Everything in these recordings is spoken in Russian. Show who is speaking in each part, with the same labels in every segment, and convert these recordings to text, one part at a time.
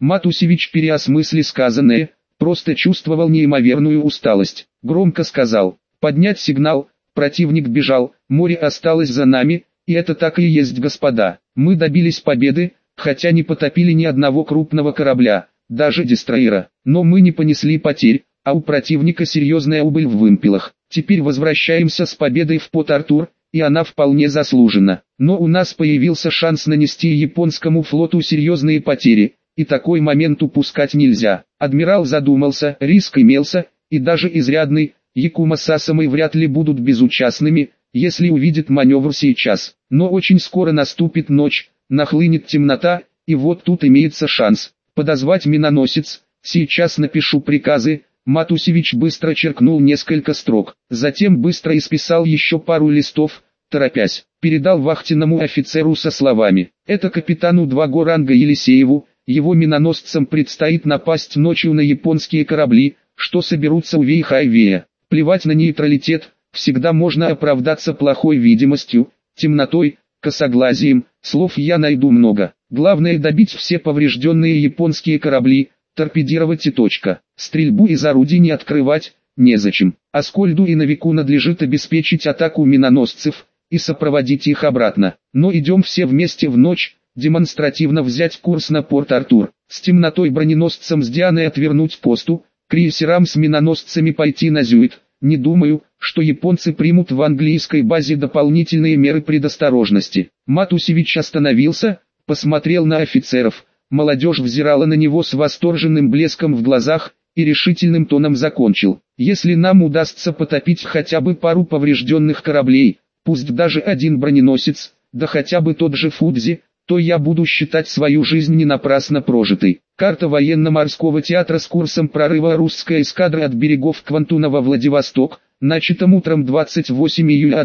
Speaker 1: Матусевич, переосмыслив сказанное, просто чувствовал неимоверную усталость. Громко сказал: «Поднять сигнал». Противник бежал, море осталось за нами, и это так и есть, господа. Мы добились победы, хотя не потопили ни одного крупного корабля, даже дестройера. Но мы не понесли потерь, а у противника серьезная убыль в вымпелах. Теперь возвращаемся с победой в Порт-Артур, и она вполне заслужена. Но у нас появился шанс нанести японскому флоту серьезные потери, и такой момент упускать нельзя. Адмирал задумался, риск имелся, и даже изрядный. Якума с Асамой вряд ли будут безучастными, если увидят маневр сейчас. Но очень скоро наступит ночь, нахлынет темнота, и вот тут имеется шанс подозвать миноносец. Сейчас напишу приказы. Матусевич быстро черкнул несколько строк, затем быстро исписал еще пару листов, торопясь, передал вахтенному офицеру со словами: «Это капитану 2 ранга Елисееву, его миноносцам предстоит напасть ночью на японские корабли, что соберутся у Вейхайвея. Плевать на нейтралитет, всегда можно оправдаться плохой видимостью, темнотой, косоглазием, слов я найду много. Главное добить все поврежденные японские корабли, торпедировать и точка. Стрельбу из орудий не открывать, незачем. Аскольду и Новику надлежит обеспечить атаку миноносцев и сопроводить их обратно. Но идем все вместе в ночь, демонстративно взять курс на Порт-Артур. С темнотой броненосцам с Дианой отвернуть посту, крейсерам с миноносцами пойти на Зюит. Не думаю, что японцы примут в английской базе дополнительные меры предосторожности». Матусевич остановился, посмотрел на офицеров. Молодежь взирала на него с восторженным блеском в глазах, и решительным тоном закончил: «Если нам удастся потопить хотя бы пару поврежденных кораблей, пусть даже один броненосец, да хотя бы тот же Фудзи, то я буду считать свою жизнь не напрасно прожитой». Карта военно-морского театра с курсом прорыва русской эскадры от берегов Квантуна во Владивосток, начатым утром 28 июля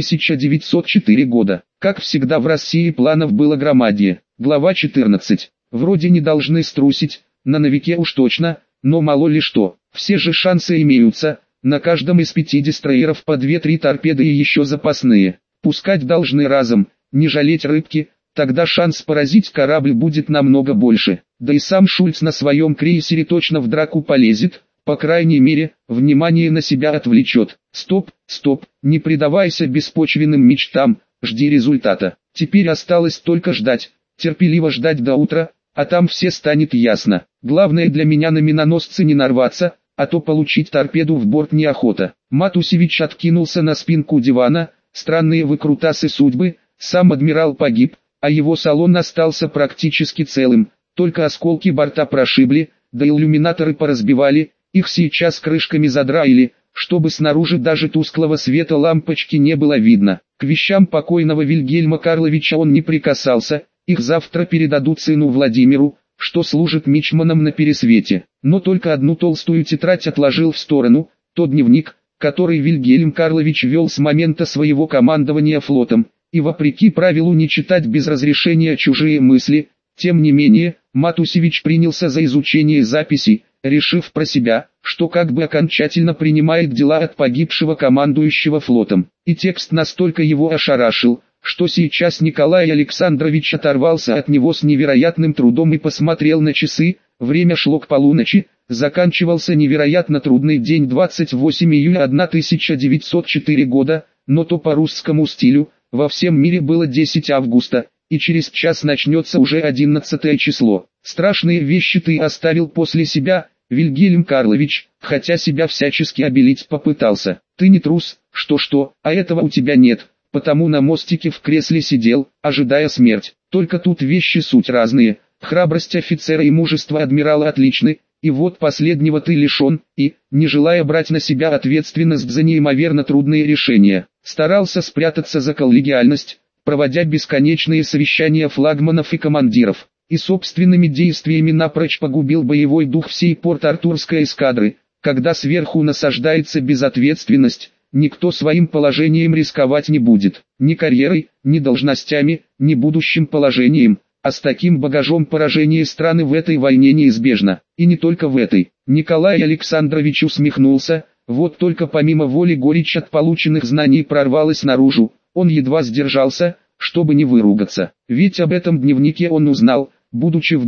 Speaker 1: 1904 года. Как всегда в России планов было громадье. Глава 14. Вроде не должны струсить, на Новике уж точно, но мало ли что. Все же шансы имеются, на каждом из 5 дестройеров по 2-3 торпеды и еще запасные. Пускать должны разом, не жалеть рыбки. Тогда шанс поразить корабль будет намного больше. Да и сам Шульц на своем крейсере точно в драку полезет, по крайней мере, внимание на себя отвлечет. Стоп, не предавайся беспочвенным мечтам, жди результата. Теперь осталось только ждать, терпеливо ждать до утра, а там все станет ясно. Главное для меня на миноносцы не нарваться, а то получить торпеду в борт неохота. Матусевич откинулся на спинку дивана. Странные выкрутасы судьбы, сам адмирал погиб, а его салон остался практически целым, только осколки борта прошибли, да иллюминаторы поразбивали, их сейчас крышками задраили, чтобы снаружи даже тусклого света лампочки не было видно. К вещам покойного Вильгельма Карловича он не прикасался, их завтра передадут сыну Владимиру, что служит мичманом на Пересвете. Но только одну толстую тетрадь отложил в сторону, тот дневник, который Вильгельм Карлович вел с момента своего командования флотом, и вопреки правилу не читать без разрешения чужие мысли. Тем не менее, Матусевич принялся за изучение записей, решив про себя, что как бы окончательно принимает дела от погибшего командующего флотом. И текст настолько его ошарашил, что сейчас Николай Александрович оторвался от него с невероятным трудом и посмотрел на часы. Время шло к полуночи, заканчивался невероятно трудный день 28 июля 1904 года, но то по русскому стилю. Во всем мире было 10 августа, и через час начнется уже 11 число. Страшные вещи ты оставил после себя, Вильгельм Карлович, хотя себя всячески обелить попытался. Ты не трус, что, а этого у тебя нет, потому на мостике в кресле сидел, ожидая смерть. Только тут вещи суть разные, храбрость офицера и мужество адмирала отличны, и вот последнего ты лишен, и, не желая брать на себя ответственность за неимоверно трудные решения, старался спрятаться за коллегиальность, проводя бесконечные совещания флагманов и командиров, и собственными действиями напрочь погубил боевой дух всей Порт-Артурской эскадры. Когда сверху насаждается безответственность, никто своим положением рисковать не будет, ни карьерой, ни должностями, ни будущим положением. А с таким багажом поражение страны в этой войне неизбежно, и не только в этой. Николай Александрович усмехнулся, вот только помимо воли горечь от полученных знаний прорвалась наружу, он едва сдержался, чтобы не выругаться. Ведь об этом дневнике он узнал, будучи в бою,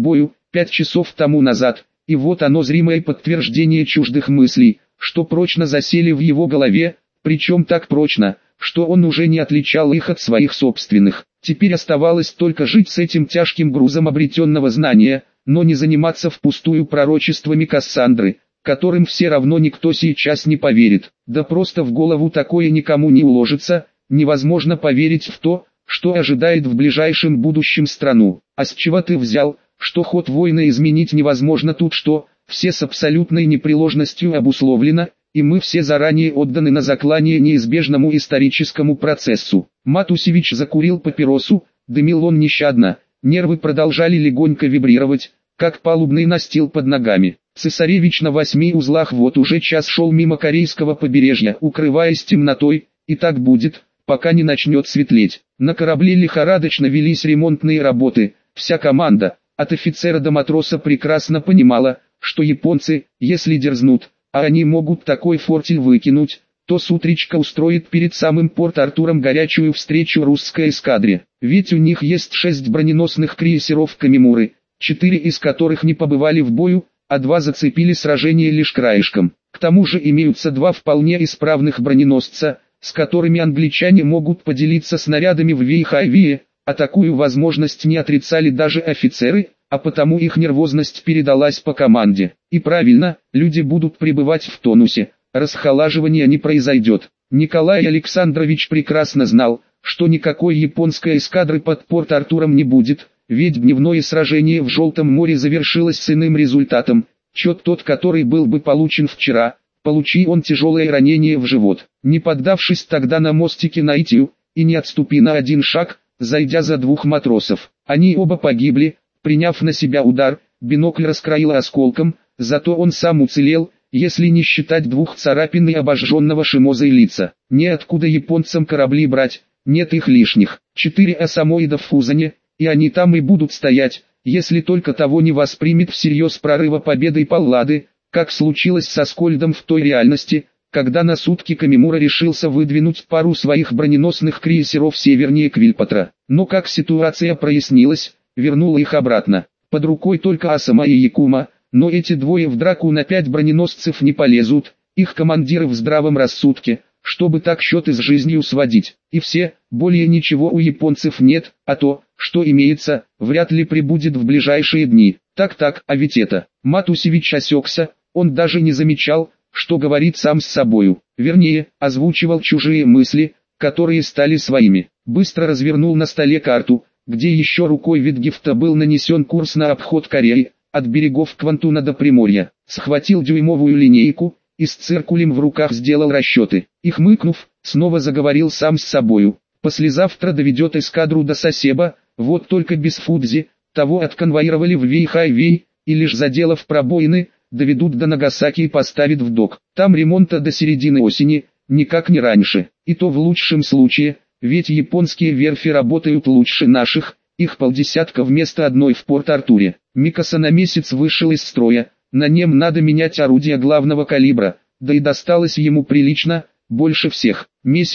Speaker 1: 5 часов тому назад, и вот оно зримое подтверждение чуждых мыслей, что прочно засели в его голове, причем так прочно, что он уже не отличал их от своих собственных. Теперь оставалось только жить с этим тяжким грузом обретенного знания, но не заниматься впустую пророчествами Кассандры, которым все равно никто сейчас не поверит. Да просто в голову такое никому не уложится, невозможно поверить в то, что ожидает в ближайшем будущем страну. А с чего ты взял, что ход войны изменить невозможно? Тут что, все с абсолютной непреложностью обусловлено, и мы все заранее отданы на заклание неизбежному историческому процессу. Матусевич закурил папиросу, дымил он нещадно, нервы продолжали легонько вибрировать, как палубный настил под ногами. Цесаревич на 8 узлах вот уже час шел мимо корейского побережья, укрываясь темнотой, и так будет, пока не начнет светлеть. На корабле лихорадочно велись ремонтные работы, вся команда, от офицера до матроса прекрасно понимала, что японцы, если дерзнут, а они могут такой фортель выкинуть, то с утречка устроит перед самым Порт-Артуром горячую встречу русской эскадре. Ведь у них есть 6 броненосных крейсеров Камимуры, 4 из которых не побывали в бою, а 2 зацепили сражение лишь краешком. К тому же имеются 2 вполне исправных броненосца, с которыми англичане могут поделиться снарядами в Вейхайвее, а такую возможность не отрицали даже офицеры, а потому их нервозность передалась по команде. И правильно, люди будут пребывать в тонусе, расхолаживания не произойдет. Николай Александрович прекрасно знал, что никакой японской эскадры под Порт-Артуром не будет, ведь дневное сражение в Желтом море завершилось с иным результатом, чем тот, который был бы получен вчера, получи он тяжелое ранение в живот. Не поддавшись тогда на мостике Найтию, и не отступи на один шаг, зайдя за 2 матросов, они оба погибли, приняв на себя удар, бинокль раскроило осколком, зато он сам уцелел, если не считать 2 царапин и обожженного шимозой лица. Неоткуда японцам корабли брать, нет их лишних. 4 осамоида в Фузане, и они там и будут стоять, если только того не воспримет всерьез прорыва победой Паллады, как случилось со Скольдом в той реальности, когда на сутки Камимура решился выдвинуть пару своих броненосных крейсеров севернее Квильпатра. Но как ситуация прояснилась, вернула их обратно. Под рукой только Асама и Якума, но эти двое в драку на 5 броненосцев не полезут, их командиры в здравом рассудке, чтобы так счеты с жизнью сводить. И все, более ничего у японцев нет, а то, что имеется, вряд ли прибудет в ближайшие дни. Так, а ведь это... Матусевич осекся, он даже не замечал, что говорит сам с собою, вернее, озвучивал чужие мысли, которые стали своими. Быстро развернул на столе карту, где еще рукой Витгефта был нанесен курс на обход Кореи, от берегов Квантуна до Приморья. Схватил дюймовую линейку, и с циркулем в руках сделал расчеты. И хмыкнув, снова заговорил сам с собою. Послезавтра доведет эскадру до Сасеба, вот только без Фудзи, того отконвоировали в Вейхайвей, и лишь заделав пробоины, доведут до Нагасаки и поставят в док. Там ремонта до середины осени, никак не раньше. И то в лучшем случае, ведь японские верфи работают лучше наших, их полдесятка вместо одной в Порт-Артуре. Микаса на месяц вышел из строя, на нем надо менять орудия главного калибра, да и досталось ему прилично, больше всех.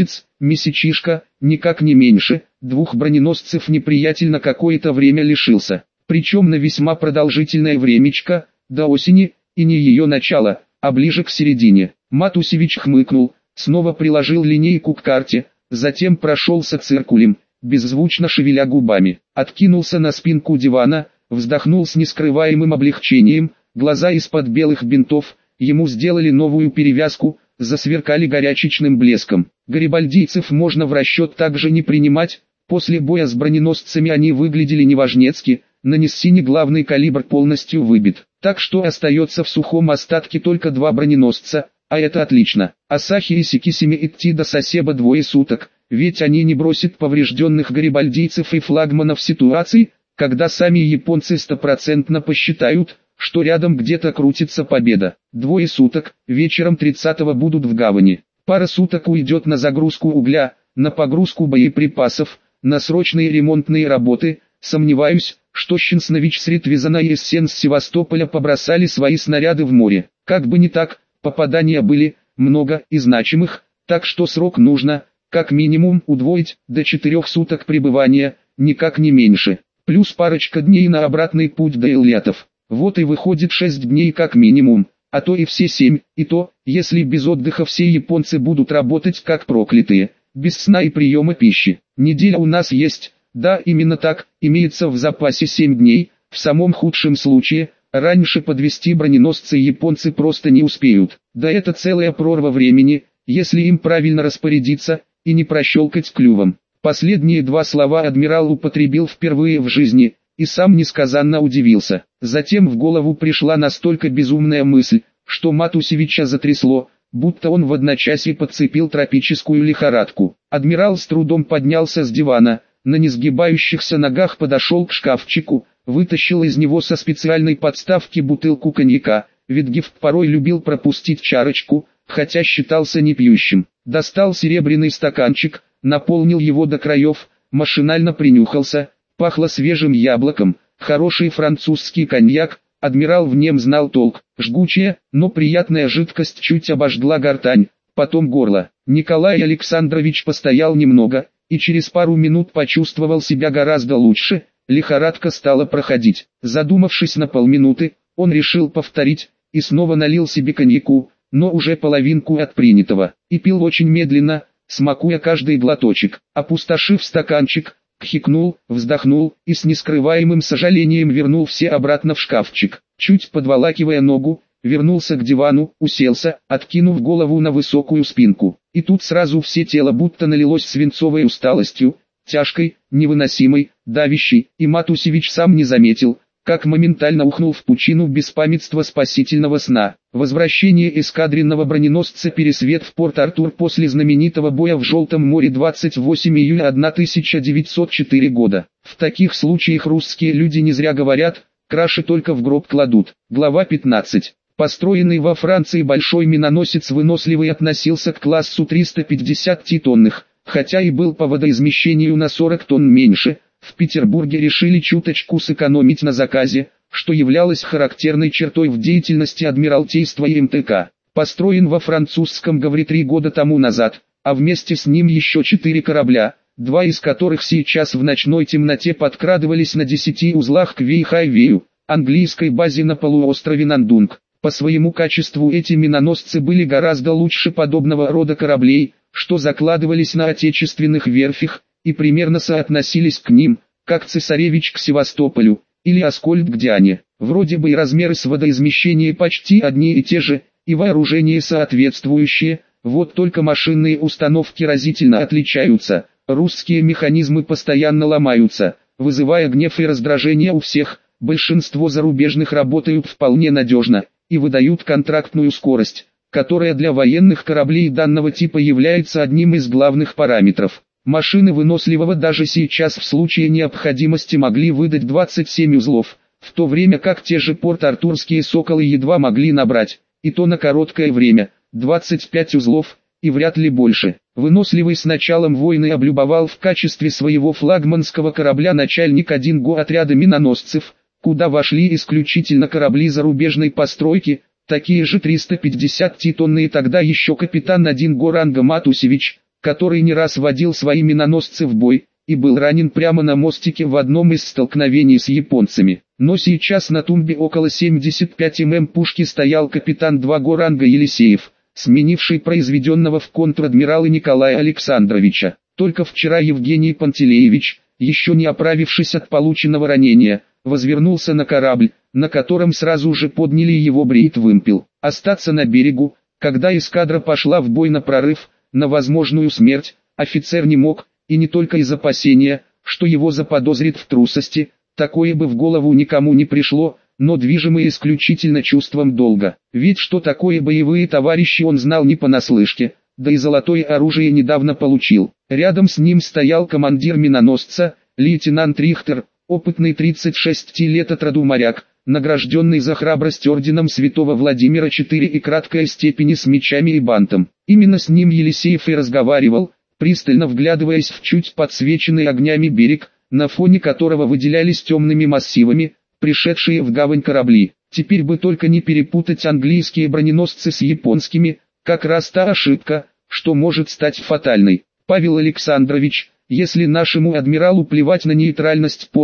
Speaker 1: Месячишка, никак не меньше, 2 броненосцев неприятель на какое-то время лишился. Причем на весьма продолжительное времечко, до осени, и не ее начало, а ближе к середине. Матусевич хмыкнул, снова приложил линейку к карте, затем прошелся циркулем, беззвучно шевеля губами. Откинулся на спинку дивана, вздохнул с нескрываемым облегчением, глаза из-под белых бинтов, ему сделали новую перевязку, засверкали горячечным блеском. Гарибальдийцев можно в расчет также не принимать, после боя с броненосцами они выглядели неважнецки, на Ниссине главный калибр полностью выбит, так что остается в сухом остатке только 2 броненосца, а это отлично. Асахи и Сикисими идти до Сасеба 2 суток, ведь они не бросят поврежденных гарибальдийцев и флагманов в ситуации, когда сами японцы стопроцентно посчитают, что рядом где-то крутится победа. 2 суток, вечером 30-го будут в гавани. Пара суток уйдет на загрузку угля, на погрузку боеприпасов, на срочные ремонтные работы. Сомневаюсь, что Щенснович с Ритвизана и Эссен с Севастополя побросали свои снаряды в море. Как бы не так, попадания были много и значимых, так что срок нужно, как минимум, удвоить, до 4 суток пребывания, никак не меньше. плюс парочка дней на обратный путь до Эльятов. Вот и выходит 6 дней как минимум, а то и все 7, и то, если без отдыха все японцы будут работать как проклятые, без сна и приема пищи. Неделя у нас есть, да, именно так, имеется в запасе 7 дней, в самом худшем случае, раньше подвести броненосцы японцы просто не успеют. Да это целая прорва времени, если им правильно распорядиться, и не прощелкать клювом. Последние два слова адмирал употребил впервые в жизни, и сам несказанно удивился. Затем в голову пришла настолько безумная мысль, что Матусевича затрясло, будто он в одночасье подцепил тропическую лихорадку. Адмирал с трудом поднялся с дивана, на несгибающихся ногах подошел к шкафчику, вытащил из него со специальной подставки бутылку коньяка, ведь Гифт порой любил пропустить чарочку, хотя считался непьющим. Достал серебряный стаканчик, наполнил его до краев, машинально принюхался, пахло свежим яблоком, хороший французский коньяк, адмирал в нем знал толк, жгучая, но приятная жидкость чуть обожгла гортань, потом горло. Николай Александрович постоял немного, и через пару минут почувствовал себя гораздо лучше, лихорадка стала проходить. Задумавшись на полминуты, он решил повторить, и снова налил себе коньяку, но уже половинку от принятого, и пил очень медленно, смакуя каждый глоточек. Опустошив стаканчик, кхикнул, вздохнул и с нескрываемым сожалением вернул все обратно в шкафчик. Чуть подволакивая ногу, вернулся к дивану, уселся, откинув голову на высокую спинку. И тут сразу все тело будто налилось свинцовой усталостью, тяжкой, невыносимой, давящей, и Матусевич сам не заметил, как моментально ухнул в пучину беспамятства спасительного сна. Возвращение эскадренного броненосца «Пересвет» в Порт-Артур после знаменитого боя в Желтом море 28 июля 1904 года. В таких случаях русские люди не зря говорят, краши только в гроб кладут. Глава 15. Построенный во Франции большой миноносец «Выносливый» относился к классу 350-тонных, хотя и был по водоизмещению на 40 тонн меньше. В Петербурге решили чуточку сэкономить на заказе, что являлось характерной чертой в деятельности Адмиралтейства и МТК. Построен во французском Гаври 3 года тому назад, а вместе с ним еще 4 корабля, 2 из которых сейчас в ночной темноте подкрадывались на 10 узлах к Вейхайвею, английской базе на полуострове Нандунг. По своему качеству эти миноносцы были гораздо лучше подобного рода кораблей, что закладывались на отечественных верфях, и примерно соотносились к ним, как Цесаревич к Севастополю, или Аскольд к Диане. Вроде бы и размеры с водоизмещения почти одни и те же, и вооружение соответствующее, вот только машинные установки разительно отличаются, русские механизмы постоянно ломаются, вызывая гнев и раздражение у всех, большинство зарубежных работают вполне надежно, и выдают контрактную скорость, которая для военных кораблей данного типа является одним из главных параметров. Машины Выносливого даже сейчас в случае необходимости могли выдать 27 узлов, в то время как те же порт-артурские «Соколы» едва могли набрать, и то на короткое время, 25 узлов, и вряд ли больше. Выносливый с началом войны облюбовал в качестве своего флагманского корабля начальник 1-го отряда миноносцев, куда вошли исключительно корабли зарубежной постройки, такие же 350-тонные тогда еще капитан 1-го ранга Матусевич, который не раз водил свои миноносцы в бой, и был ранен прямо на мостике в одном из столкновений с японцами. Но сейчас на тумбе около 75 мм пушки стоял капитан 2-го ранга Елисеев, сменивший произведенного в контр-адмирала Николая Александровича. Только вчера Евгений Пантелеевич, еще не оправившись от полученного ранения, возвернулся на корабль, на котором сразу же подняли его брейт-вымпел. Остаться на берегу, когда эскадра пошла в бой на прорыв, на возможную смерть, офицер не мог, и не только из опасения, что его заподозрят в трусости, такое бы в голову никому не пришло, но движимый исключительно чувством долга. Ведь что такое боевые товарищи он знал не понаслышке, да и золотое оружие недавно получил. Рядом с ним стоял командир миноносца, лейтенант Рихтер, опытный 36 лет от роду моряк, награжденный за храбрость орденом Святого Владимира 4 и краткой степени с мечами и бантом. Именно с ним Елисеев и разговаривал, пристально вглядываясь в чуть подсвеченный огнями берег, на фоне которого выделялись темными массивами, пришедшие в гавань корабли. Теперь бы только не перепутать английские броненосцы с японскими, как раз та ошибка, что может стать фатальной. Павел Александрович, если нашему адмиралу плевать на нейтральность порта,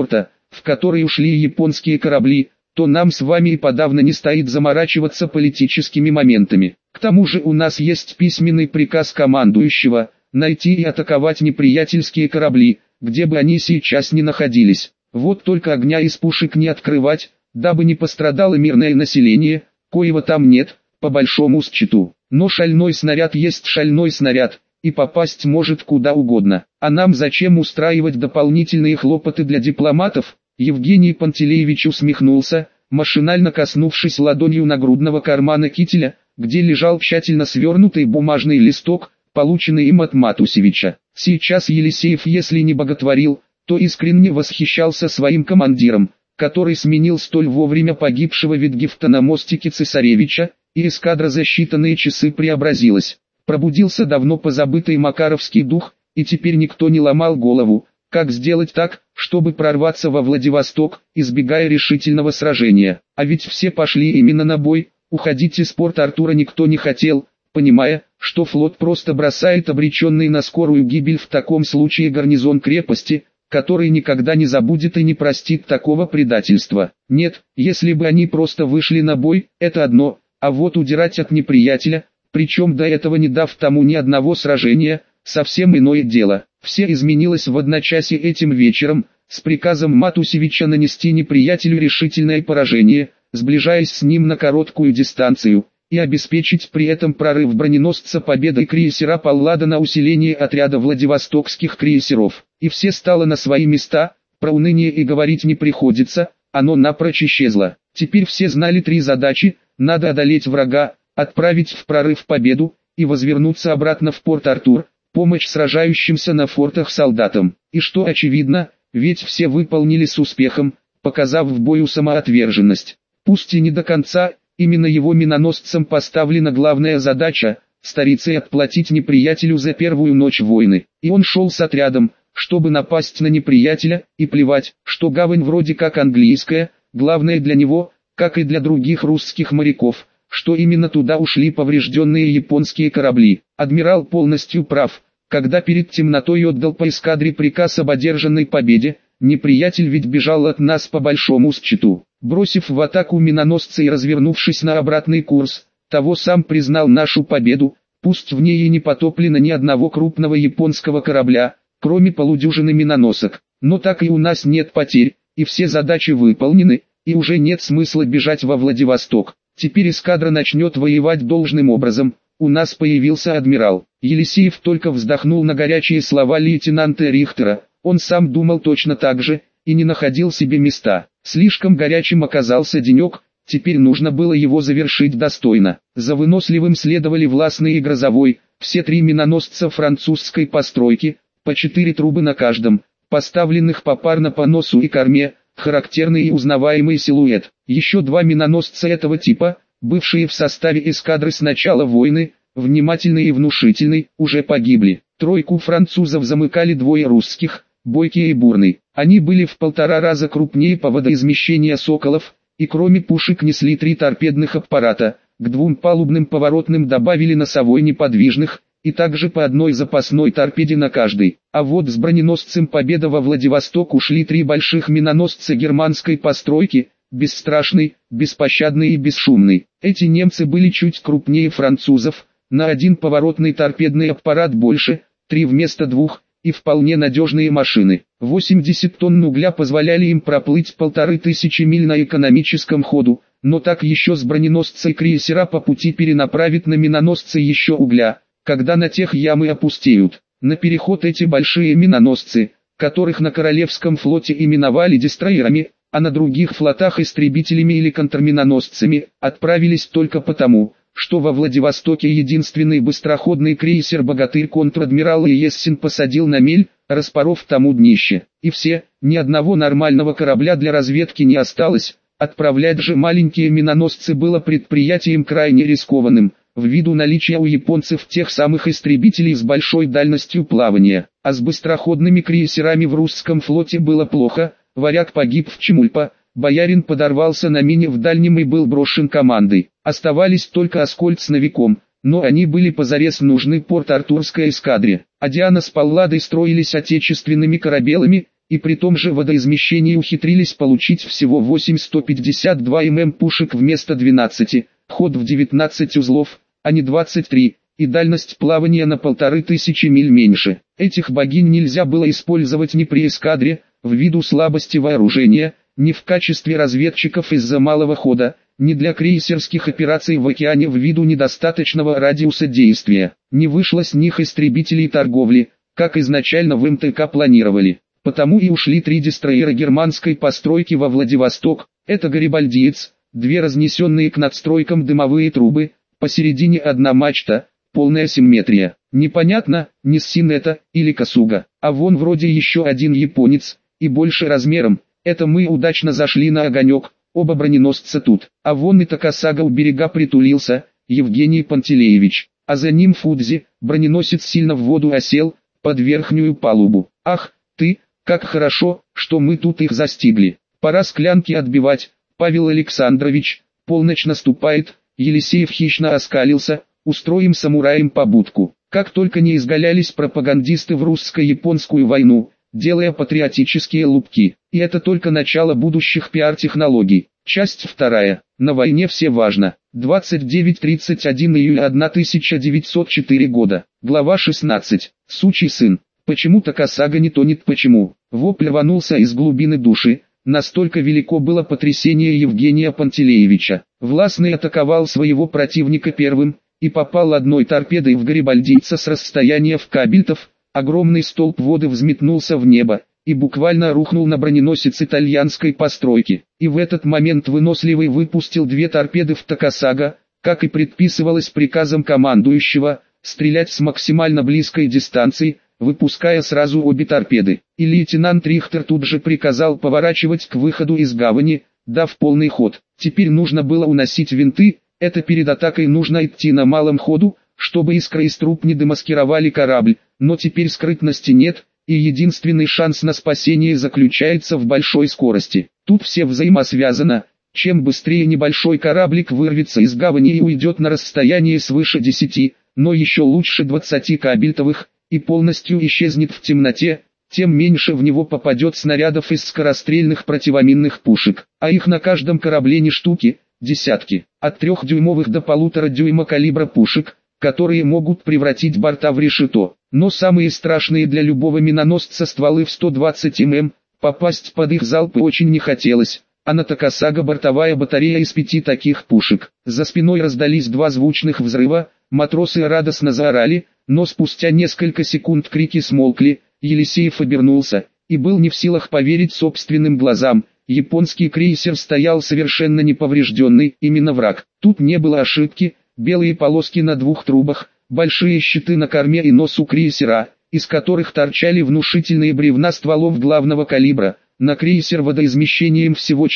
Speaker 1: в который ушли японские корабли, то нам с вами и подавно не стоит заморачиваться политическими моментами. К тому же у нас есть письменный приказ командующего найти и атаковать неприятельские корабли, где бы они сейчас ни находились. Вот только огня из пушек не открывать, дабы не пострадало мирное население, коего там нет, по большому счету. Но шальной снаряд есть шальной снаряд, и попасть может куда угодно. А нам зачем устраивать дополнительные хлопоты для дипломатов? Евгений Пантелеевич усмехнулся, машинально коснувшись ладонью нагрудного кармана кителя, где лежал тщательно свернутый бумажный листок, полученный им от Матусевича. Сейчас Елисеев, если не боготворил, то искренне восхищался своим командиром, который сменил столь вовремя погибшего Витгефта на мостике цесаревича, и эскадра за считанные часы преобразилась. Пробудился давно позабытый макаровский дух, и теперь никто не ломал голову, как сделать так, чтобы прорваться во Владивосток, избегая решительного сражения. А ведь все пошли именно на бой, уходить из Порт-Артура никто не хотел, понимая, что флот просто бросает обреченный на скорую гибель в таком случае гарнизон крепости, который никогда не забудет и не простит такого предательства. Нет, если бы они просто вышли на бой, это одно, а вот удирать от неприятеля, причем до этого не дав тому ни одного сражения, совсем иное дело. Все изменилось в одночасье этим вечером, с приказом Матусевича нанести неприятелю решительное поражение, сближаясь с ним на короткую дистанцию, и обеспечить при этом прорыв броненосца победой крейсера Паллада на усиление отряда владивостокских крейсеров. И все стало на свои места, про уныние и говорить не приходится, оно напрочь исчезло. Теперь все знали три задачи: надо одолеть врага, отправить в прорыв победу, и возвернуться обратно в Порт-Артур, помощь сражающимся на фортах солдатам. И что очевидно, ведь все выполнили с успехом, показав в бою самоотверженность. Пусть и не до конца, именно его миноносцам поставлена главная задача – старицей отплатить неприятелю за первую ночь войны. И он шел с отрядом, чтобы напасть на неприятеля, и плевать, что гавань вроде как английская, главное для него, как и для других русских моряков, что именно туда ушли поврежденные японские корабли. Адмирал полностью прав, когда перед темнотой отдал по эскадре приказ об одержанной победе. Неприятель ведь бежал от нас по большому счету. Бросив в атаку миноносца и развернувшись на обратный курс, того сам признал нашу победу, пусть в ней и не потоплено ни одного крупного японского корабля, кроме полудюжины миноносок. Но так и у нас нет потерь, и все задачи выполнены, и уже нет смысла бежать во Владивосток. Теперь эскадра начнет воевать должным образом. У нас появился адмирал. Елисеев только вздохнул на горячие слова лейтенанта Рихтера. Он сам думал точно так же, и не находил себе места. Слишком горячим оказался денек, теперь нужно было его завершить достойно. За выносливым следовали Властный и Грозовой, все три миноносца французской постройки, по 4 трубы на каждом, поставленных попарно по носу и корме, характерный и узнаваемый силуэт. Еще 2 миноносца этого типа, бывшие в составе эскадры с начала войны, внимательный и внушительный, уже погибли. Тройку французов замыкали 2 русских, Бойкий и Бурный. Они были в 1,5 раза крупнее по водоизмещению «Соколов», и кроме пушек несли 3 торпедных аппарата, к 2 палубным поворотным добавили носовой неподвижных, и также по 1 запасной торпеде на каждой. А вот с броненосцем «Победа» во Владивосток ушли 3 больших миноносца германской постройки, бесстрашный, беспощадный и бесшумный. Эти немцы были чуть крупнее французов, на 1 поворотный торпедный аппарат больше, 3 вместо 2, и вполне надежные машины. 80 тонн угля позволяли им проплыть 1500 миль на экономическом ходу, но так еще с броненосца и крейсера по пути перенаправить на миноносцы еще угля, когда на тех ямы опустеют. На переход эти большие миноносцы, которых на Королевском флоте именовали дестройерами, а на других флотах истребителями или контрминоносцами, отправились только потому, что во Владивостоке единственный быстроходный крейсер «Богатырь» контр-адмирал Ессин посадил на мель, распоров тому днище. И все, ни одного нормального корабля для разведки не осталось, отправлять же маленькие миноносцы было предприятием крайне рискованным, ввиду наличия у японцев тех самых истребителей с большой дальностью плавания. А с быстроходными крейсерами в русском флоте было плохо, Варяг погиб в Чемульпа, Боярин подорвался на мине в Дальнем и был брошен командой. Оставались только Аскольд с Новиком, но они были позарез нужны Порт-Артурской эскадре. А Диана с Палладой строились отечественными корабелами, и при том же водоизмещении ухитрились получить всего 8 152 мм пушек вместо 12, ход в 19 узлов, а не 23, и дальность плавания на 1500 миль меньше. Этих богинь нельзя было использовать ни при эскадре, ввиду слабости вооружения, ни в качестве разведчиков из-за малого хода, ни для крейсерских операций в океане ввиду недостаточного радиуса действия. Не вышло с них истребителей торговли, как изначально в МТК планировали. Потому и ушли 3 дестройера германской постройки во Владивосток, это «Гарибальдиец», 2 разнесенные к надстройкам дымовые трубы, посередине одна мачта, полная симметрия. Непонятно, Ниссин это, или Касуга, а вон вроде еще один японец, и больше размером, это мы удачно зашли на огонек, оба броненосца тут, а вон и Такасага у берега притулился, Евгений Пантелеевич, а за ним Фудзи, броненосец сильно в воду осел, под верхнюю палубу. Ах, ты, как хорошо, что мы тут их застигли. Пора склянки отбивать, Павел Александрович, полночь наступает, Елисеев хищно оскалился, устроим самураям побудку. Как только не изгалялись пропагандисты в русско-японскую войну, делая патриотические лупки. И это только начало будущих пиар-технологий. Часть 2. На войне все важно. 29-31 июля 1904 года. Глава 16. Сучий сын. Почему Такасага не тонет, почему? Вопль рванулся из глубины души. Настолько велико было потрясение Евгения Пантелеевича. Властный атаковал своего противника первым, и попал одной торпедой в гарибальдийца с расстояния в кабельтов. Огромный столб воды взметнулся в небо, и буквально рухнул на броненосец итальянской постройки. И в этот момент выносливый выпустил 2 торпеды в Такасага, как и предписывалось приказом командующего, стрелять с максимально близкой дистанции, выпуская сразу обе торпеды. И лейтенант Рихтер тут же приказал поворачивать к выходу из гавани, дав полный ход. Теперь нужно было уносить винты, это перед атакой нужно идти на малом ходу, чтобы искры из труб не демаскировали корабль, но теперь скрытности нет, и единственный шанс на спасение заключается в большой скорости. Тут все взаимосвязано, чем быстрее небольшой кораблик вырвется из гавани и уйдет на расстояние свыше 10, но еще лучше 20 кабельтовых, и полностью исчезнет в темноте, тем меньше в него попадет снарядов из скорострельных противоминных пушек, а их на каждом корабле не штуки, десятки, от 3-дюймовых до 1,5 дюйма калибра пушек, которые могут превратить борта в решето. Но самые страшные для любого миноносца стволы в 120 мм, попасть под их залпы очень не хотелось, а на Такасага бортовая батарея из 5 таких пушек. За спиной раздались 2 звучных взрыва, матросы радостно заорали, но спустя несколько секунд крики смолкли, Елисеев обернулся, и был не в силах поверить собственным глазам. Японский крейсер стоял совершенно неповрежденный, именно враг. Тут не было ошибки. Белые полоски на 2 трубах, большие щиты на корме и носу крейсера, из которых торчали внушительные бревна стволов главного калибра. На крейсер водоизмещением всего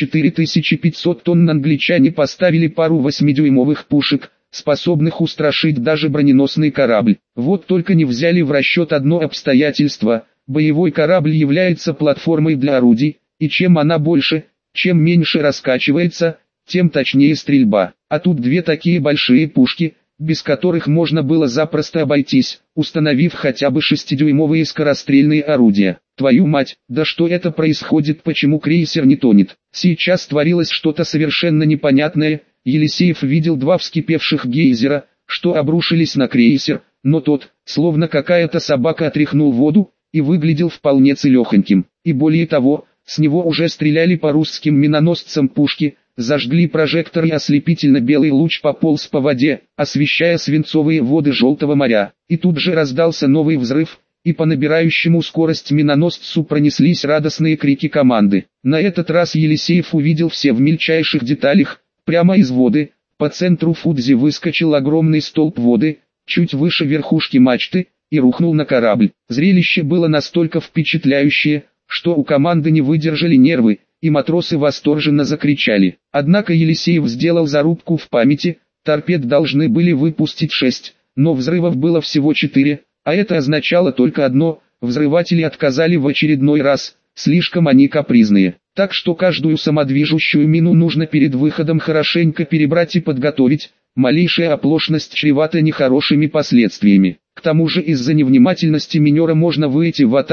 Speaker 1: 4500 тонн англичане поставили пару 8-дюймовых пушек, способных устрашить даже броненосный корабль. Вот только не взяли в расчет одно обстоятельство: боевой корабль является платформой для орудий, и чем она больше, чем меньше раскачивается, тем точнее стрельба. А тут 2 такие большие пушки, без которых можно было запросто обойтись, установив хотя бы 6-дюймовые скорострельные орудия. Твою мать, да что это происходит, почему крейсер не тонет? Сейчас творилось что-то совершенно непонятное. Елисеев видел 2 вскипевших гейзера, что обрушились на крейсер, но тот, словно какая-то собака, отряхнул воду, и выглядел вполне целехоньким. И более того, с него уже стреляли по русским миноносцам пушки, зажгли прожектор, и ослепительно-белый луч пополз по воде, освещая свинцовые воды Желтого моря. И тут же раздался новый взрыв, и по набирающему скорость миноносцу пронеслись радостные крики команды. На этот раз Елисеев увидел все в мельчайших деталях. Прямо из воды, по центру Фудзи выскочил огромный столб воды, чуть выше верхушки мачты, и рухнул на корабль. Зрелище было настолько впечатляющее, что у команды не выдержали нервы, и матросы восторженно закричали. Однако Елисеев сделал зарубку в памяти: торпед должны были выпустить 6, но взрывов было всего 4, а это означало только одно: взрыватели отказали в очередной раз, слишком они капризные. Так что каждую самодвижущую мину нужно перед выходом хорошенько перебрать и подготовить, малейшая оплошность чревата нехорошими последствиями. К тому же из-за невнимательности минера можно выйти в атаку,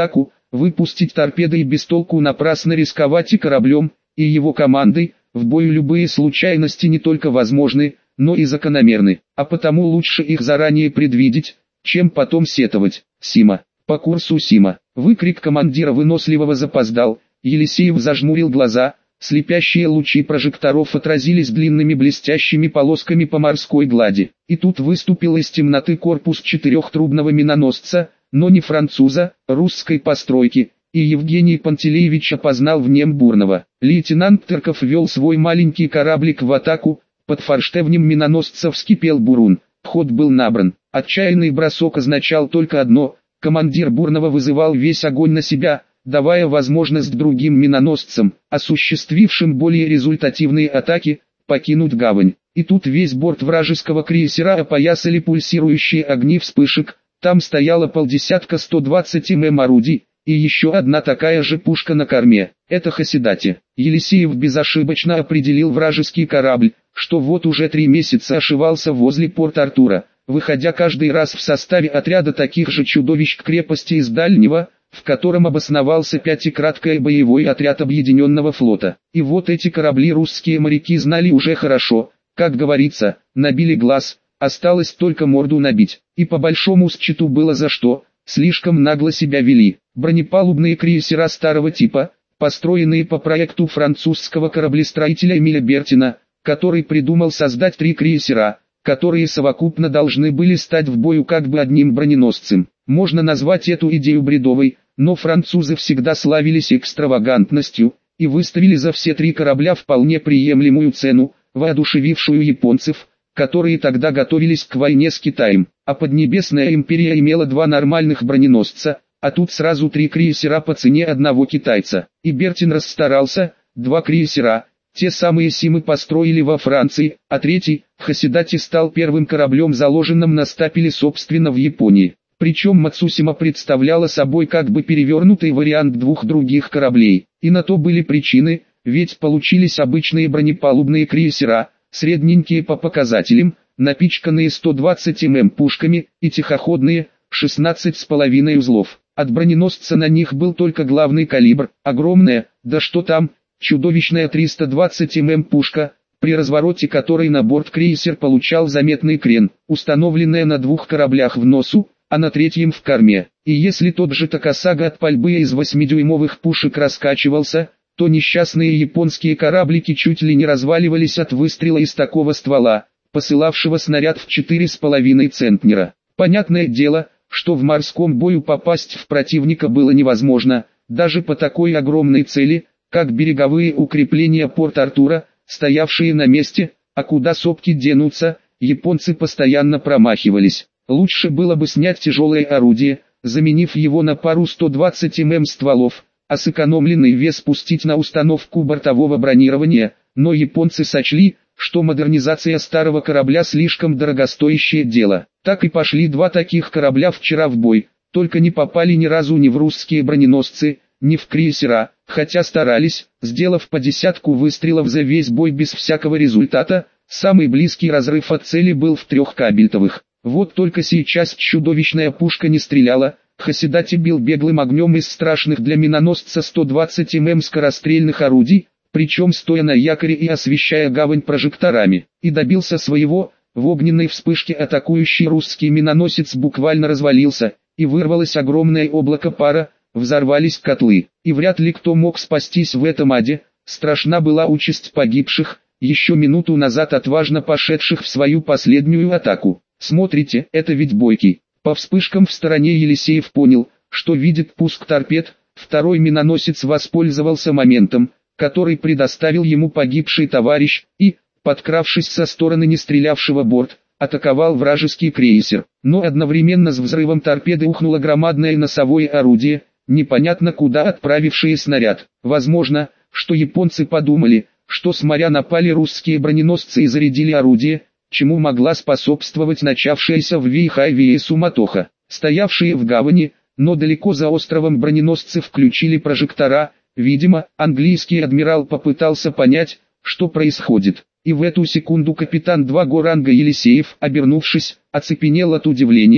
Speaker 1: выпустить торпеды и без толку напрасно рисковать и кораблем, и его командой. В бою любые случайности не только возможны, но и закономерны, а потому лучше их заранее предвидеть, чем потом сетовать. Сима, по курсу Сима. Выкрик командира выносливого запоздал, Елисеев зажмурил глаза, слепящие лучи прожекторов отразились длинными блестящими полосками по морской глади. И тут выступил из темноты корпус четырехтрубного миноносца, но не француза, русской постройки, и Евгений Пантелеевич опознал в нем Бурного. Лейтенант Тырков вел свой маленький кораблик в атаку, под форштевнем миноносца вскипел бурун, ход был набран. Отчаянный бросок означал только одно: командир Бурного вызывал весь огонь на себя, давая возможность другим миноносцам, осуществившим более результативные атаки, покинуть гавань. И тут весь борт вражеского крейсера опоясали пульсирующие огни вспышек, там стояло полдесятка 120 мм орудий, и еще одна такая же пушка на корме. Это Хасидати. Елисеев безошибочно определил вражеский корабль, что вот уже 3 месяца ошивался возле Порт-Артура, выходя каждый раз в составе отряда таких же чудовищ к крепости из Дальнего, в котором обосновался пятикраткий боевой отряд Объединенного флота. И вот эти корабли русские моряки знали уже хорошо, как говорится, набили глаз, осталось только морду набить. И по большому счету было за что, слишком нагло себя вели. Бронепалубные крейсера старого типа, построенные по проекту французского кораблестроителя Эмиля Бертина, который придумал создать 3 крейсера, которые совокупно должны были стать в бою как бы одним броненосцем. Можно назвать эту идею бредовой, но французы всегда славились экстравагантностью, и выставили за все 3 корабля вполне приемлемую цену, воодушевившую японцев, которые тогда готовились к войне с Китаем. А Поднебесная империя имела 2 нормальных броненосца, а тут сразу 3 крейсера по цене одного китайца. И Бертин расстарался, 2 крейсера, те самые Симы, построили во Франции, а 3-й, Хасидати, стал первым кораблем, заложенным на стапеле собственно в Японии. Причем Мацусима представляла собой как бы перевернутый вариант 2 других кораблей. И на то были причины, ведь получились обычные бронепалубные крейсера, средненькие по показателям, напичканные 120 мм пушками, и тихоходные, 16,5 узлов. От броненосца на них был только главный калибр, огромная, да что там, чудовищная 320 мм пушка, при развороте которой на борт крейсер получал заметный крен, установленная на 2 кораблях в носу, а на 3-м в корме. И если тот же Такасага от пальбы из 8-дюймовых пушек раскачивался, то несчастные японские кораблики чуть ли не разваливались от выстрела из такого ствола, посылавшего снаряд в 4,5 центнера. Понятное дело, что в морском бою попасть в противника было невозможно, даже по такой огромной цели, как береговые укрепления Порт-Артура, стоявшие на месте, а куда сопки денутся, японцы постоянно промахивались. Лучше было бы снять тяжелое орудие, заменив его на пару 120 мм стволов, а сэкономленный вес спустить на установку бортового бронирования, но японцы сочли, что модернизация старого корабля слишком дорогостоящее дело. Так и пошли 2 таких корабля вчера в бой, только не попали ни разу ни в русские броненосцы, ни в крейсера, хотя старались, сделав по 10 выстрелов за весь бой без всякого результата. Самый близкий разрыв от цели был в 3 кабельтовых. Вот только сейчас чудовищная пушка не стреляла, Хасидати бил беглым огнем из страшных для миноносца 120 мм скорострельных орудий, причем стоя на якоре и освещая гавань прожекторами, и добился своего. В огненной вспышке атакующий русский миноносец буквально развалился, и вырвалось огромное облако пара, взорвались котлы, и вряд ли кто мог спастись в этом аде. Страшна была участь погибших, еще минуту назад отважно пошедших в свою последнюю атаку. Смотрите, это ведь Бойкий. По вспышкам в стороне Елисеев понял, что видит пуск торпед. Второй миноносец воспользовался моментом, который предоставил ему погибший товарищ, и, подкравшись со стороны не стрелявшего борт, атаковал вражеский крейсер. Но одновременно с взрывом торпеды ухнуло громадное носовое орудие, непонятно куда отправившее снаряд. Возможно, что японцы подумали, что с моря напали русские броненосцы и зарядили орудие, чему могла способствовать начавшаяся в Вейхайвее суматоха. Стоявшие в гавани, но далеко за островом броненосцы включили прожектора. Видимо, английский адмирал попытался понять, что происходит. И в эту секунду капитан 2-го ранга Елисеев, обернувшись, оцепенел от удивления,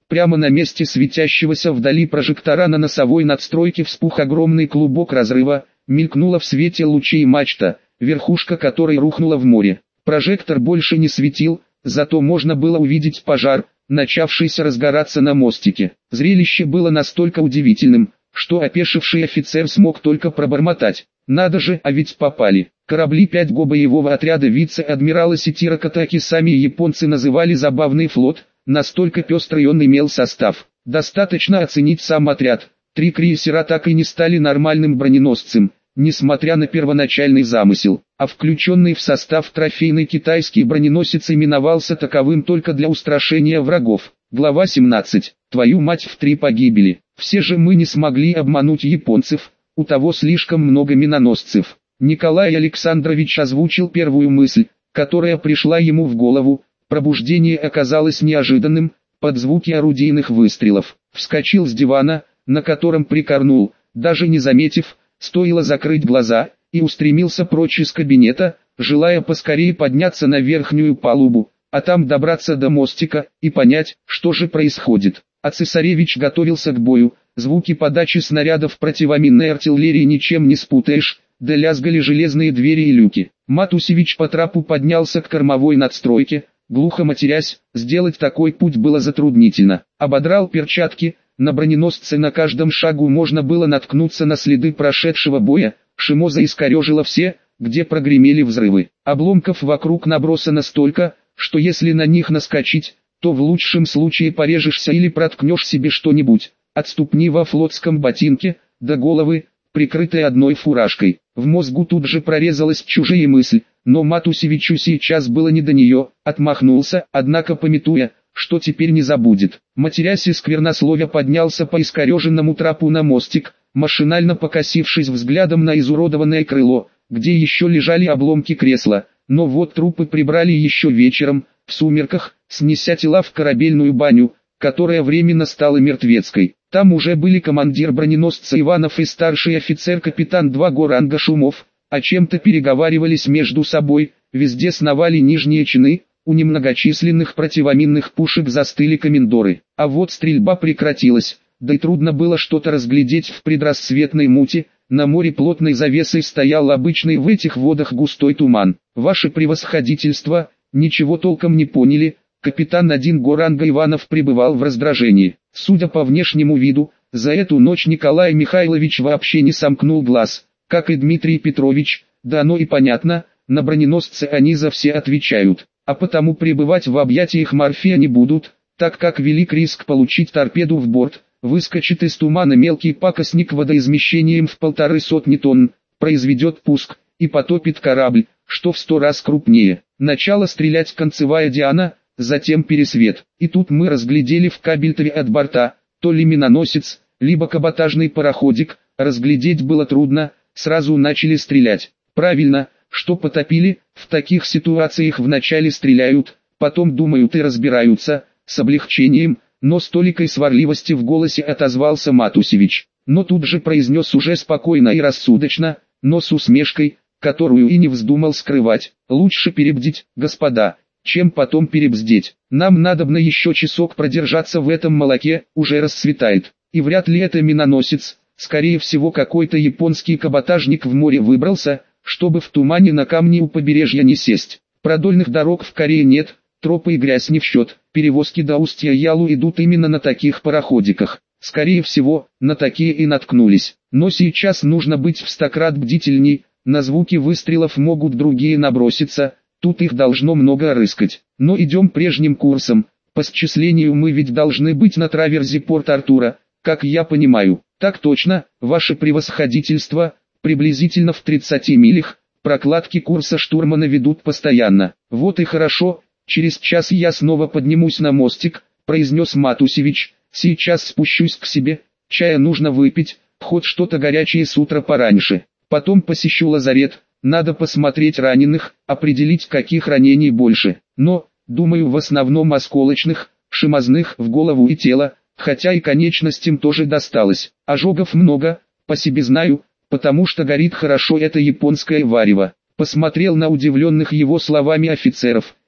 Speaker 1: Прямо на месте светящегося вдали прожектора на носовой надстройке вспух огромный клубок разрыва, мелькнула в свете лучей мачта, верхушка которой рухнула в море. Прожектор больше не светил, зато можно было увидеть пожар, начавшийся разгораться на мостике. Зрелище было настолько удивительным, что опешивший офицер смог только пробормотать: «Надо же, а ведь попали». Корабли 5-го боевого отряда вице-адмирала Ситира Катаки сами японцы называли «забавный флот», настолько пестрый он имел состав. Достаточно оценить сам отряд. 3 крейсера так и не стали нормальным броненосцем, несмотря на первоначальный замысел, а включенный в состав трофейный китайский броненосец именовался таковым только для устрашения врагов. Глава 17. Твою мать, в 3 погибели. Все же мы не смогли обмануть японцев, у того слишком много миноносцев. Николай Александрович озвучил первую мысль, которая пришла ему в голову. Пробуждение оказалось неожиданным, под звуки орудийных выстрелов. Вскочил с дивана, на котором прикорнул, даже не заметив, стоило закрыть глаза, и устремился прочь из кабинета, желая поскорее подняться на верхнюю палубу, а там добраться до мостика и понять, что же происходит. А цесаревич готовился к бою, звуки подачи снарядов противоминной артиллерии ничем не спутаешь, да лязгали железные двери и люки. Матусевич по трапу поднялся к кормовой надстройке, глухо матерясь, сделать такой путь было затруднительно. Ободрал перчатки, на броненосце на каждом шагу можно было наткнуться на следы прошедшего боя, Шимоза искорежила все, где прогремели взрывы. Обломков вокруг набросано столько, что если на них наскочить, то в лучшем случае порежешься или проткнешь себе что-нибудь, от ступни во флотском ботинке, до головы, прикрытой одной фуражкой. В мозгу тут же прорезалась чужая мысль, но Матусевичу сейчас было не до нее, отмахнулся, однако памятуя, что теперь не забудет. Матерясь и сквернословя поднялся по искореженному трапу на мостик, машинально покосившись взглядом на изуродованное крыло, где еще лежали обломки кресла, но вот трупы прибрали еще вечером, в сумерках, снеся тела в корабельную баню, которая временно стала мертвецкой. Там уже были командир броненосца Иванов и старший офицер-капитан 2-го ранга Шумов, о чем-то переговаривались между собой, везде сновали нижние чины, у немногочисленных противоминных пушек застыли комендоры. А вот стрельба прекратилась, да и трудно было что-то разглядеть в предрассветной мути, на море плотной завесой стоял обычный в этих водах густой туман. Ваше превосходительство, ничего толком не поняли. Капитан 1-го ранга Иванов пребывал в раздражении. Судя по внешнему виду, за эту ночь Николай Михайлович вообще не сомкнул глаз, как и Дмитрий Петрович, да оно и понятно, на броненосце они за все отвечают, а потому пребывать в объятиях Морфея не будут, так как велик риск получить торпеду в борт, выскочит из тумана мелкий пакостник водоизмещением в 150 тонн, произведет пуск, и потопит корабль, что в 100 раз крупнее. Начало стрелять концевая Диана, затем пересвет, и тут мы разглядели в кабельтове от борта, то ли миноносец, либо каботажный пароходик, разглядеть было трудно, сразу начали стрелять. Правильно, что потопили, в таких ситуациях вначале стреляют, потом думают и разбираются, с облегчением, но с толикой сварливости в голосе отозвался Матусевич, но тут же произнес уже спокойно и рассудочно, но с усмешкой, которую и не вздумал скрывать: лучше перебдить, господа, чем потом перебздеть. Нам надобно еще часок продержаться в этом молоке, уже рассветает, и вряд ли это миноносец, скорее всего какой-то японский каботажник в море выбрался, чтобы в тумане на камни у побережья не сесть. Продольных дорог в Корее нет, тропы и грязь не в счет, перевозки до устья Ялу идут именно на таких пароходиках. Скорее всего, на такие и наткнулись. Но сейчас нужно быть в 100 крат бдительней, на звуки выстрелов могут другие наброситься, тут их должно много рыскать. Но идем прежним курсом, по счислению мы ведь должны быть на траверзе Порт-Артура, как я понимаю. Так точно, ваше превосходительство, приблизительно в 30 милях, прокладки курса штурмана ведут постоянно. Вот и хорошо, через час я снова поднимусь на мостик, произнес Матусевич, сейчас спущусь к себе, чая нужно выпить, хоть что-то горячее с утра пораньше. Потом посещу лазарет, надо посмотреть раненых, определить каких ранений больше. Но, думаю, в основном осколочных, шимозных в голову и тело, хотя и конечностям тоже досталось. Ожогов много, по себе знаю, потому что горит хорошо это японское варево. Посмотрел на удивленных его словами офицеров,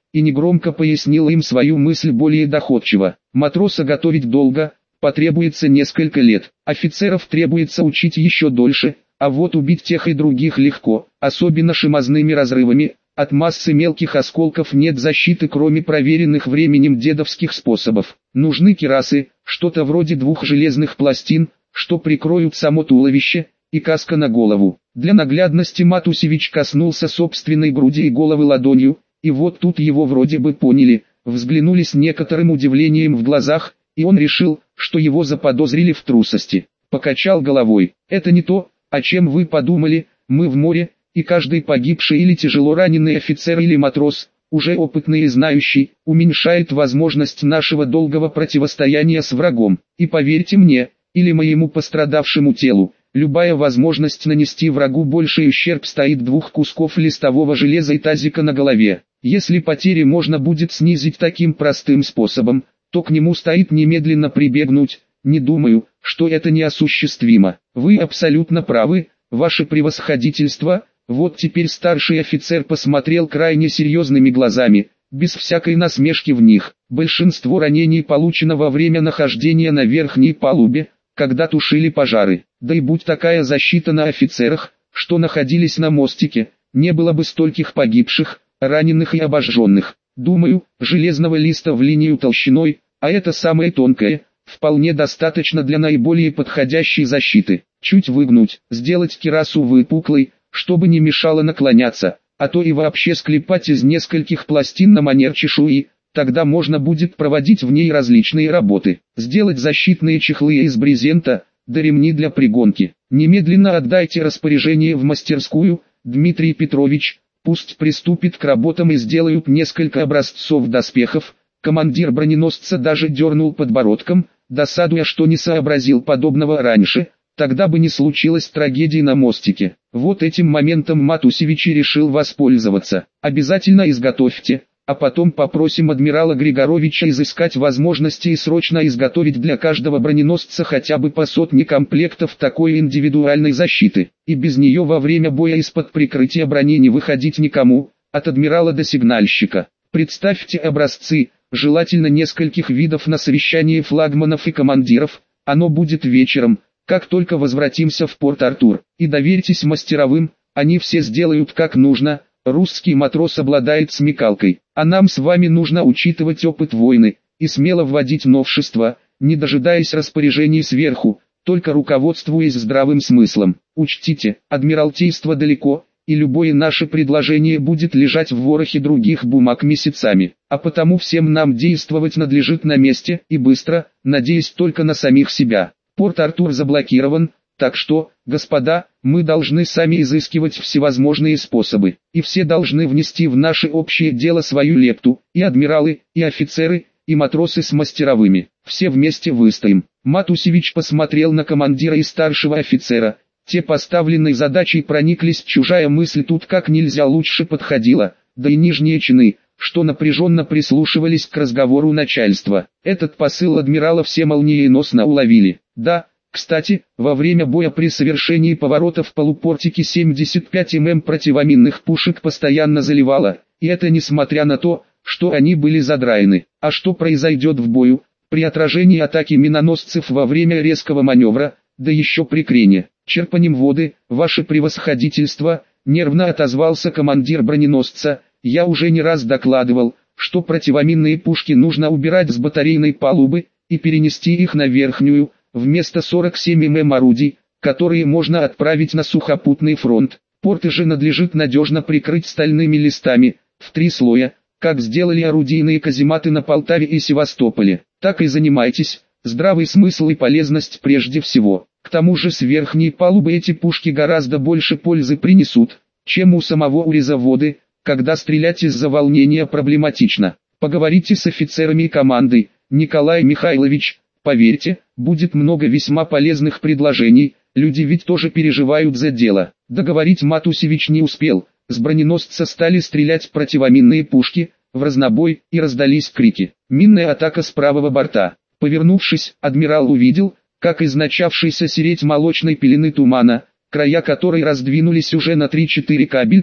Speaker 1: и негромко пояснил им свою мысль более доходчиво. Матроса готовить долго, потребуется несколько лет, офицеров требуется учить еще дольше, а вот убить тех и других легко, особенно шимозными разрывами. От массы мелких осколков нет защиты, кроме проверенных временем дедовских способов. Нужны кирасы, что-то вроде 2 железных пластин, что прикроют само туловище, и каска на голову. Для наглядности Матусевич коснулся собственной груди и головы ладонью, и вот тут его вроде бы поняли, взглянули с некоторым удивлением в глазах, и он решил, что его заподозрили в трусости. Покачал головой. Это не то, о чем вы подумали, мы в море, и каждый погибший или тяжело раненый офицер или матрос, уже опытный и знающий, уменьшает возможность нашего долгого противостояния с врагом. И поверьте мне, или моему пострадавшему телу, любая возможность нанести врагу больший ущерб стоит 2 кусков листового железа и тазика на голове. Если потери можно будет снизить таким простым способом, то к нему стоит немедленно прибегнуть. Не думаю, что это неосуществимо. Вы абсолютно правы, ваше превосходительство. Вот теперь старший офицер посмотрел крайне серьезными глазами, без всякой насмешки в них. Большинство ранений получено во время нахождения на верхней палубе, когда тушили пожары. Да и будь такая защита на офицерах, что находились на мостике, не было бы стольких погибших, раненых и обожженных. Думаю, железного листа в линию толщиной, а это самое тонкое, вполне достаточно для наиболее подходящей защиты. Чуть выгнуть, сделать кирасу выпуклой, чтобы не мешало наклоняться, а то и вообще склепать из нескольких пластин на манер чешуи, тогда можно будет проводить в ней различные работы. Сделать защитные чехлы из брезента, да ремни для пригонки. Немедленно отдайте распоряжение в мастерскую, Дмитрий Петрович, пусть приступит к работам и сделают несколько образцов доспехов. Командир броненосца даже дернул подбородком, досадуя, что не сообразил подобного раньше. Тогда бы не случилось трагедии на мостике. Вот этим моментом Матусевич и решил воспользоваться. Обязательно изготовьте, а потом попросим адмирала Григоровича изыскать возможности и срочно изготовить для каждого броненосца хотя бы по 100 комплектов такой индивидуальной защиты. И без нее во время боя из-под прикрытия брони не выходить никому, от адмирала до сигнальщика. Представьте образцы, желательно нескольких видов на совещании флагманов и командиров. Оно будет вечером, как только возвратимся в Порт-Артур, и доверьтесь мастеровым, они все сделают как нужно. Русский матрос обладает смекалкой, а нам с вами нужно учитывать опыт войны, и смело вводить новшества, не дожидаясь распоряжений сверху, только руководствуясь здравым смыслом. Учтите, адмиралтейство далеко, и любое наше предложение будет лежать в ворохе других бумаг месяцами, а потому всем нам действовать надлежит на месте и быстро, надеясь только на самих себя. Порт-Артур заблокирован, так что, господа, мы должны сами изыскивать всевозможные способы, и все должны внести в наше общее дело свою лепту, и адмиралы, и офицеры, и матросы с мастеровыми. Все вместе выстоим. Матусевич посмотрел на командира и старшего офицера. Те поставленной задачей прониклись, чужая мысль тут как нельзя лучше подходила, да и нижние чины, что напряженно прислушивались к разговору начальства. Этот посыл адмирала все молниеносно уловили. Да, кстати, во время боя при совершении поворота в полупортике 75 мм противоминных пушек постоянно заливало, и это несмотря на то, что они были задраены. А что произойдет в бою, при отражении атаки миноносцев во время резкого маневра, да еще при крене? Черпанем воды, ваше превосходительство, нервно отозвался командир броненосца. Я уже не раз докладывал, что противоминные пушки нужно убирать с батарейной палубы и перенести их на верхнюю, вместо 47 мм орудий, которые можно отправить на сухопутный фронт. Порты же надлежит надежно прикрыть стальными листами, в 3 слоя, как сделали орудийные казематы на Полтаве и Севастополе. Так и занимайтесь, здравый смысл и полезность прежде всего. К тому же с верхней палубы эти пушки гораздо больше пользы принесут, чем у самого урезавода, когда стрелять из-за волнения проблематично. Поговорите с офицерами и командой, Николай Михайлович, поверьте, будет много весьма полезных предложений, люди ведь тоже переживают за дело. Договорить Матусевич не успел, с броненосца стали стрелять противоминные пушки, в разнобой, и раздались крики. Минная атака с правого борта. Повернувшись, адмирал увидел, как из начавшейся сереть молочной пелены тумана, края которой раздвинулись уже на 3-4 кабельтова,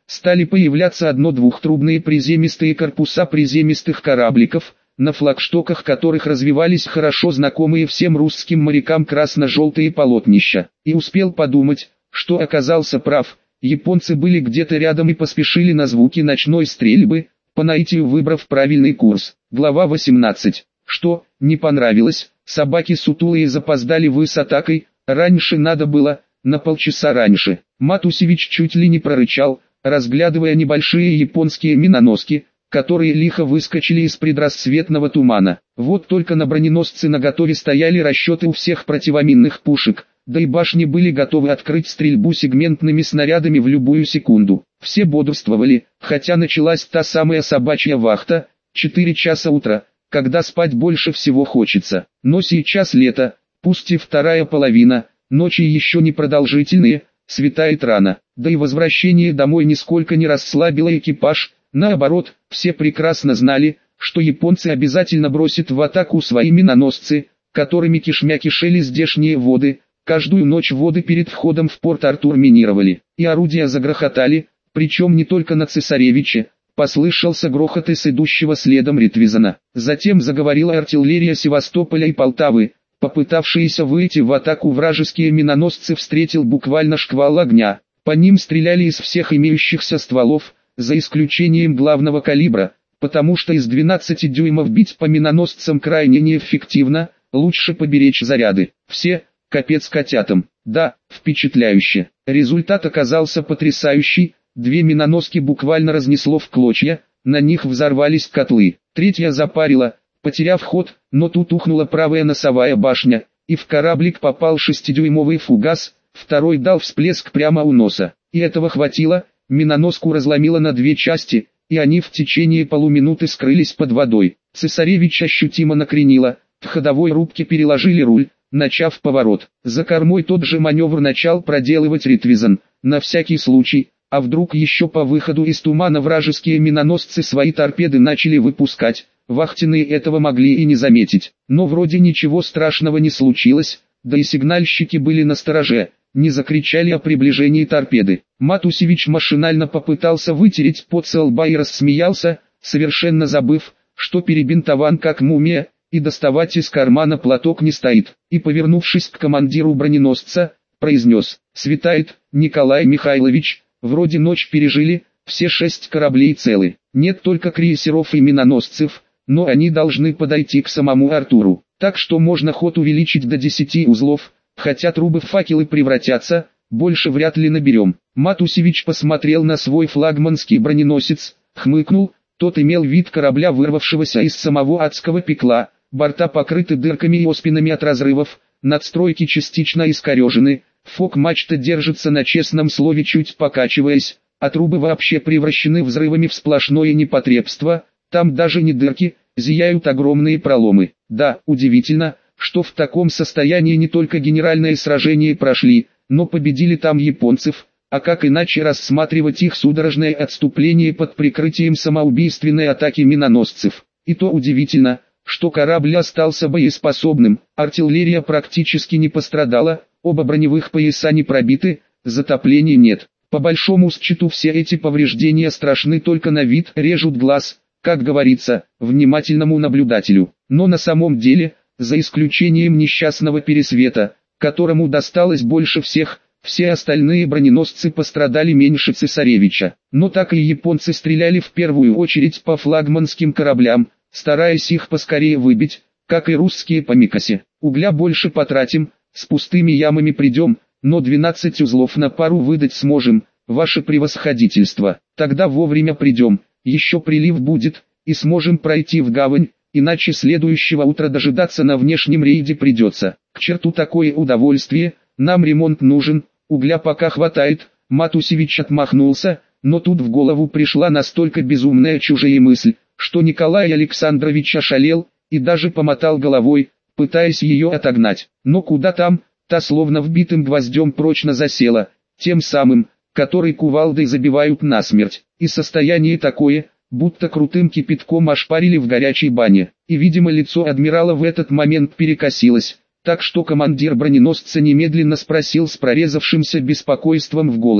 Speaker 1: стали появляться одно-двухтрубные приземистые корпуса приземистых корабликов, на флагштоках которых развивались хорошо знакомые всем русским морякам красно-желтые полотнища. И успел подумать, что оказался прав, японцы были где-то рядом и поспешили на звуки ночной стрельбы, по наитию выбрав правильный курс. Глава 18. Что, не понравилось? Собаки сутулые запоздали вы с атакой, раньше надо было, на полчаса раньше. Матусевич чуть ли не прорычал, разглядывая небольшие японские миноноски, которые лихо выскочили из предрассветного тумана. Вот только на броненосцы наготове стояли расчеты у всех противоминных пушек, да и башни были готовы открыть стрельбу сегментными снарядами в любую секунду. Все бодрствовали, хотя началась та самая собачья вахта, 4 часа утра, когда спать больше всего хочется. Но сейчас лето, пусть и вторая половина, ночи еще не продолжительные, светает рано, да и возвращение домой нисколько не расслабило экипаж. Наоборот, все прекрасно знали, что японцы обязательно бросят в атаку свои миноносцы, которыми кишмя кишели здешние воды. Каждую ночь воды перед входом в порт Артур минировали, и орудия загрохотали, причем не только на Цесаревиче, послышался грохот из идущего следом Ретвизона. Затем заговорила артиллерия Севастополя и Полтавы, попытавшиеся выйти в атаку вражеские миноносцы встретил буквально шквал огня. По ним стреляли из всех имеющихся стволов, за исключением главного калибра, потому что из 12 дюймов бить по миноносцам крайне неэффективно, лучше поберечь заряды. Все, капец котятам. Да, впечатляюще. Результат оказался потрясающий, 2 миноноски буквально разнесло в клочья, на них взорвались котлы. Третья запарила, потеряв ход, но тут ухнула правая носовая башня, и в кораблик попал 6-дюймовый фугас, второй дал всплеск прямо у носа. И этого хватило. Миноноску разломило на 2 части, и они в течение полуминуты скрылись под водой. Цесаревич ощутимо накренило, в ходовой рубке переложили руль, начав поворот. За кормой тот же маневр начал проделывать Ретвизон, на всякий случай, а вдруг еще по выходу из тумана вражеские миноносцы свои торпеды начали выпускать, вахтенные этого могли и не заметить. Но вроде ничего страшного не случилось, да и сигнальщики были настороже. Не закричали о приближении торпеды. Матусевич машинально попытался вытереть пот со лба и рассмеялся, совершенно забыв, что перебинтован как мумия, и доставать из кармана платок не стоит. И повернувшись к командиру броненосца, произнес: «Светает, Николай Михайлович, вроде ночь пережили, все 6 кораблей целы. Нет только крейсеров и миноносцев, но они должны подойти к самому Артуру. Так что можно ход увеличить до 10 узлов. Хотя трубы в факелы превратятся, больше вряд ли наберем». Матусевич посмотрел на свой флагманский броненосец, хмыкнул, тот имел вид корабля, вырвавшегося из самого адского пекла, борта покрыты дырками и оспинами от разрывов, надстройки частично искорежены, фок-мачта держится на честном слове чуть покачиваясь, а трубы вообще превращены взрывами в сплошное непотребство, там даже не дырки, зияют огромные проломы. Да, удивительно, что в таком состоянии не только генеральное сражение прошли, но победили там японцев, а как иначе рассматривать их судорожное отступление под прикрытием самоубийственной атаки миноносцев. И то удивительно, что корабль остался боеспособным, артиллерия практически не пострадала, оба броневых пояса не пробиты, затоплений нет. По большому счету все эти повреждения страшны только на вид, режут глаз, как говорится, внимательному наблюдателю. Но на самом деле, за исключением несчастного Пересвета, которому досталось больше всех, все остальные броненосцы пострадали меньше Цесаревича. Но так и японцы стреляли в первую очередь по флагманским кораблям, стараясь их поскорее выбить, как и русские по Микосе. Угля больше потратим, с пустыми ямами придем, но 12 узлов на пару выдать сможем, ваше превосходительство. Тогда вовремя придем, еще прилив будет, и сможем пройти в гавань. Иначе следующего утра дожидаться на внешнем рейде придется. К черту такое удовольствие, нам ремонт нужен, угля пока хватает. Матусевич отмахнулся, но тут в голову пришла настолько безумная чужая мысль, что Николай Александрович ошалел, и даже помотал головой, пытаясь ее отогнать. Но куда там, та словно вбитым гвоздем прочно засела, тем самым, который кувалдой забивают насмерть. И состояние такое, будто крутым кипятком ошпарили в горячей бане. И видимо лицо адмирала в этот момент перекосилось, так что командир броненосца немедленно спросил с прорезавшимся беспокойством в голосе: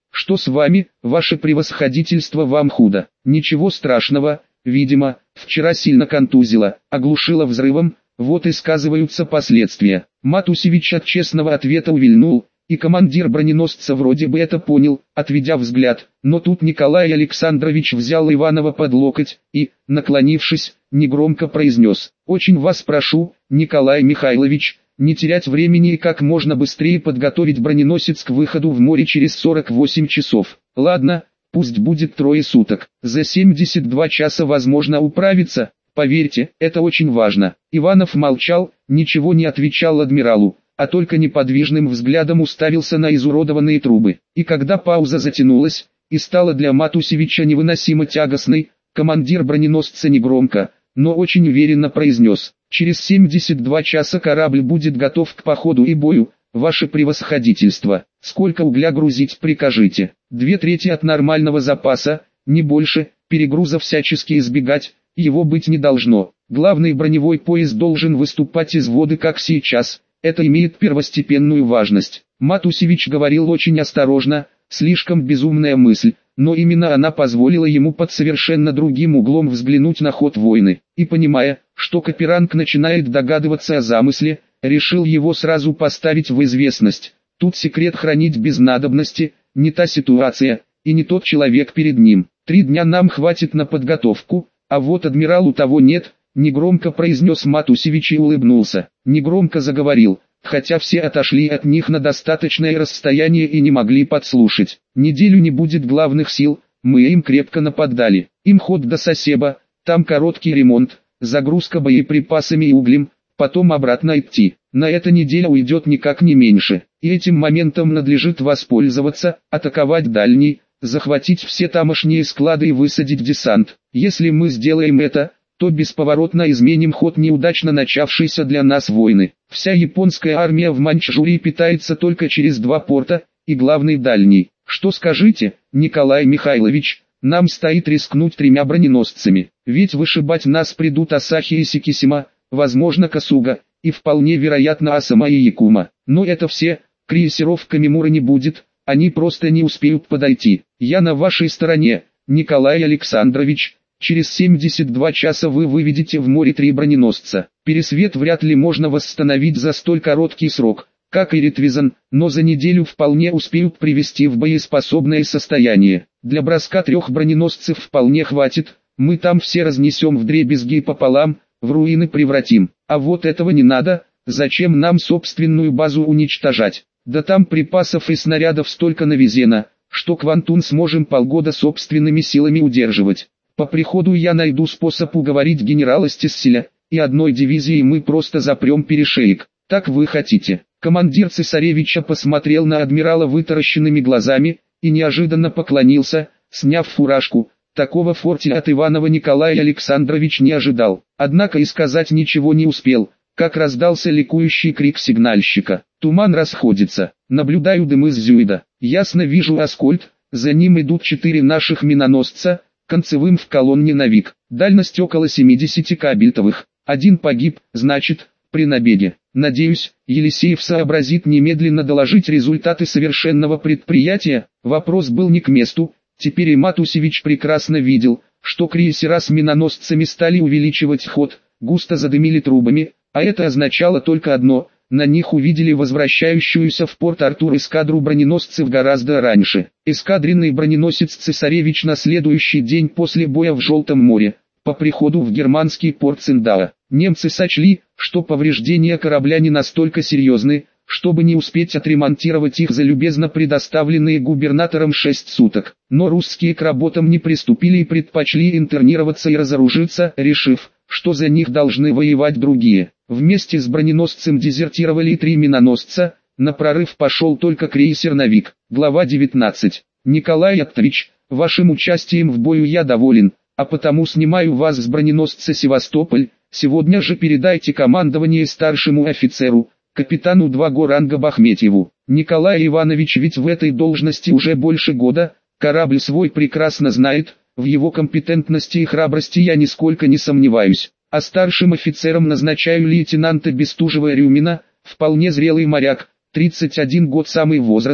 Speaker 1: Что с вами, ваше превосходительство, вам худо? Ничего страшного, видимо, вчера сильно контузило, оглушило взрывом, вот и сказываются последствия. Матусевич от честного ответа увильнул, и командир броненосца вроде бы это понял, отведя взгляд, но тут Николай Александрович взял Иванова под локоть и, наклонившись, негромко произнес: «Очень вас прошу, Николай Михайлович, не терять времени и как можно быстрее подготовить броненосец к выходу в море через 48 часов. Ладно, пусть будет 3 суток, за 72 часа возможно управиться, поверьте, это очень важно». Иванов молчал, ничего не отвечал адмиралу, а только неподвижным взглядом уставился на изуродованные трубы. И когда пауза затянулась, и стала для Матусевича невыносимо тягостной, командир броненосца негромко, но очень уверенно произнес: «Через 72 часа корабль будет готов к походу и бою, ваше превосходительство. Сколько угля грузить прикажите? 2/3 от нормального запаса, не больше, перегруза всячески избегать, его быть не должно. Главный броневой поезд должен выступать из воды как сейчас, это имеет первостепенную важность». Матусевич говорил очень осторожно, слишком безумная мысль, но именно она позволила ему под совершенно другим углом взглянуть на ход войны, и понимая, что Каперанг начинает догадываться о замысле, решил его сразу поставить в известность. Тут секрет хранить без надобности, не та ситуация, и не тот человек перед ним. 3 дня нам хватит на подготовку, а вот адмиралу того нет, негромко произнес Матусевич и улыбнулся. Негромко заговорил, хотя все отошли от них на достаточное расстояние и не могли подслушать. «Неделю не будет главных сил, мы им крепко нападали. Им ход до Сосеба, там короткий ремонт, загрузка боеприпасами и углем, потом обратно идти. На это неделя уйдет никак не меньше, и этим моментом надлежит воспользоваться, атаковать дальний, захватить все тамошние склады и высадить десант. Если мы сделаем это, то бесповоротно изменим ход неудачно начавшейся для нас войны. Вся японская армия в Маньчжурии питается только через 2 порта, и главный дальний. Что скажите, Николай Михайлович, нам стоит рискнуть 3 броненосцами, ведь вышибать нас придут Асахи и Сикисима, возможно Касуга, и вполне вероятно Асама и Якума. Но это все, крейсеров Камимура не будет, они просто не успеют подойти. Я на вашей стороне, Николай Александрович. Через 72 часа вы выведете в море 3 броненосца. Пересвет вряд ли можно восстановить за столь короткий срок, как и Ретвизан, но за неделю вполне успеют привести в боеспособное состояние. Для броска 3 броненосцев вполне хватит, мы там все разнесем вдребезги и пополам, в руины превратим. А вот этого не надо, зачем нам собственную базу уничтожать? Да там припасов и снарядов столько навезено, что Квантун сможем полгода собственными силами удерживать. По приходу я найду способ уговорить генерала Стесселя, и одной дивизией мы просто запрем перешеек. Так вы хотите?» Командир цесаревича посмотрел на адмирала вытаращенными глазами, и неожиданно поклонился, сняв фуражку. Такого фортеля от Иванова Николай Александрович не ожидал. Однако и сказать ничего не успел, как раздался ликующий крик сигнальщика. «Туман расходится, наблюдаю дымы с Зюида, ясно вижу Аскольд, за ним идут 4 наших миноносца, концевым в колонне Навик, дальность около 70 кабельтовых, 1 погиб, значит, при набеге. Надеюсь, Елисеев сообразит немедленно доложить результаты совершенного предприятия». Вопрос был не к месту, теперь и Матусевич прекрасно видел, что крейсера с миноносцами стали увеличивать ход, густо задымили трубами, а это означало только одно: на них увидели возвращающуюся в порт Артур эскадру броненосцев гораздо раньше. Эскадренный броненосец «Цесаревич» на следующий день после боя в Желтом море, по приходу в германский порт Циндао, немцы сочли, что повреждения корабля не настолько серьезны, чтобы не успеть отремонтировать их за любезно предоставленные губернатором 6 суток. Но русские к работам не приступили и предпочли интернироваться и разоружиться, решив, что за них должны воевать другие. Вместе с броненосцем дезертировали и 3 миноносца, на прорыв пошел только крейсер «Навик». Глава 19. «Николай Аттович, вашим участием в бою я доволен, а потому снимаю вас с броненосца «Севастополь». Сегодня же передайте командование старшему офицеру, капитану 2 ранга Бахметьеву. Николай Иванович ведь в этой должности уже больше года, корабль свой прекрасно знает, в его компетентности и храбрости я нисколько не сомневаюсь. А старшим офицером назначаю лейтенанта Бестужева-Рюмина, вполне зрелый моряк, 31 год самый возраст,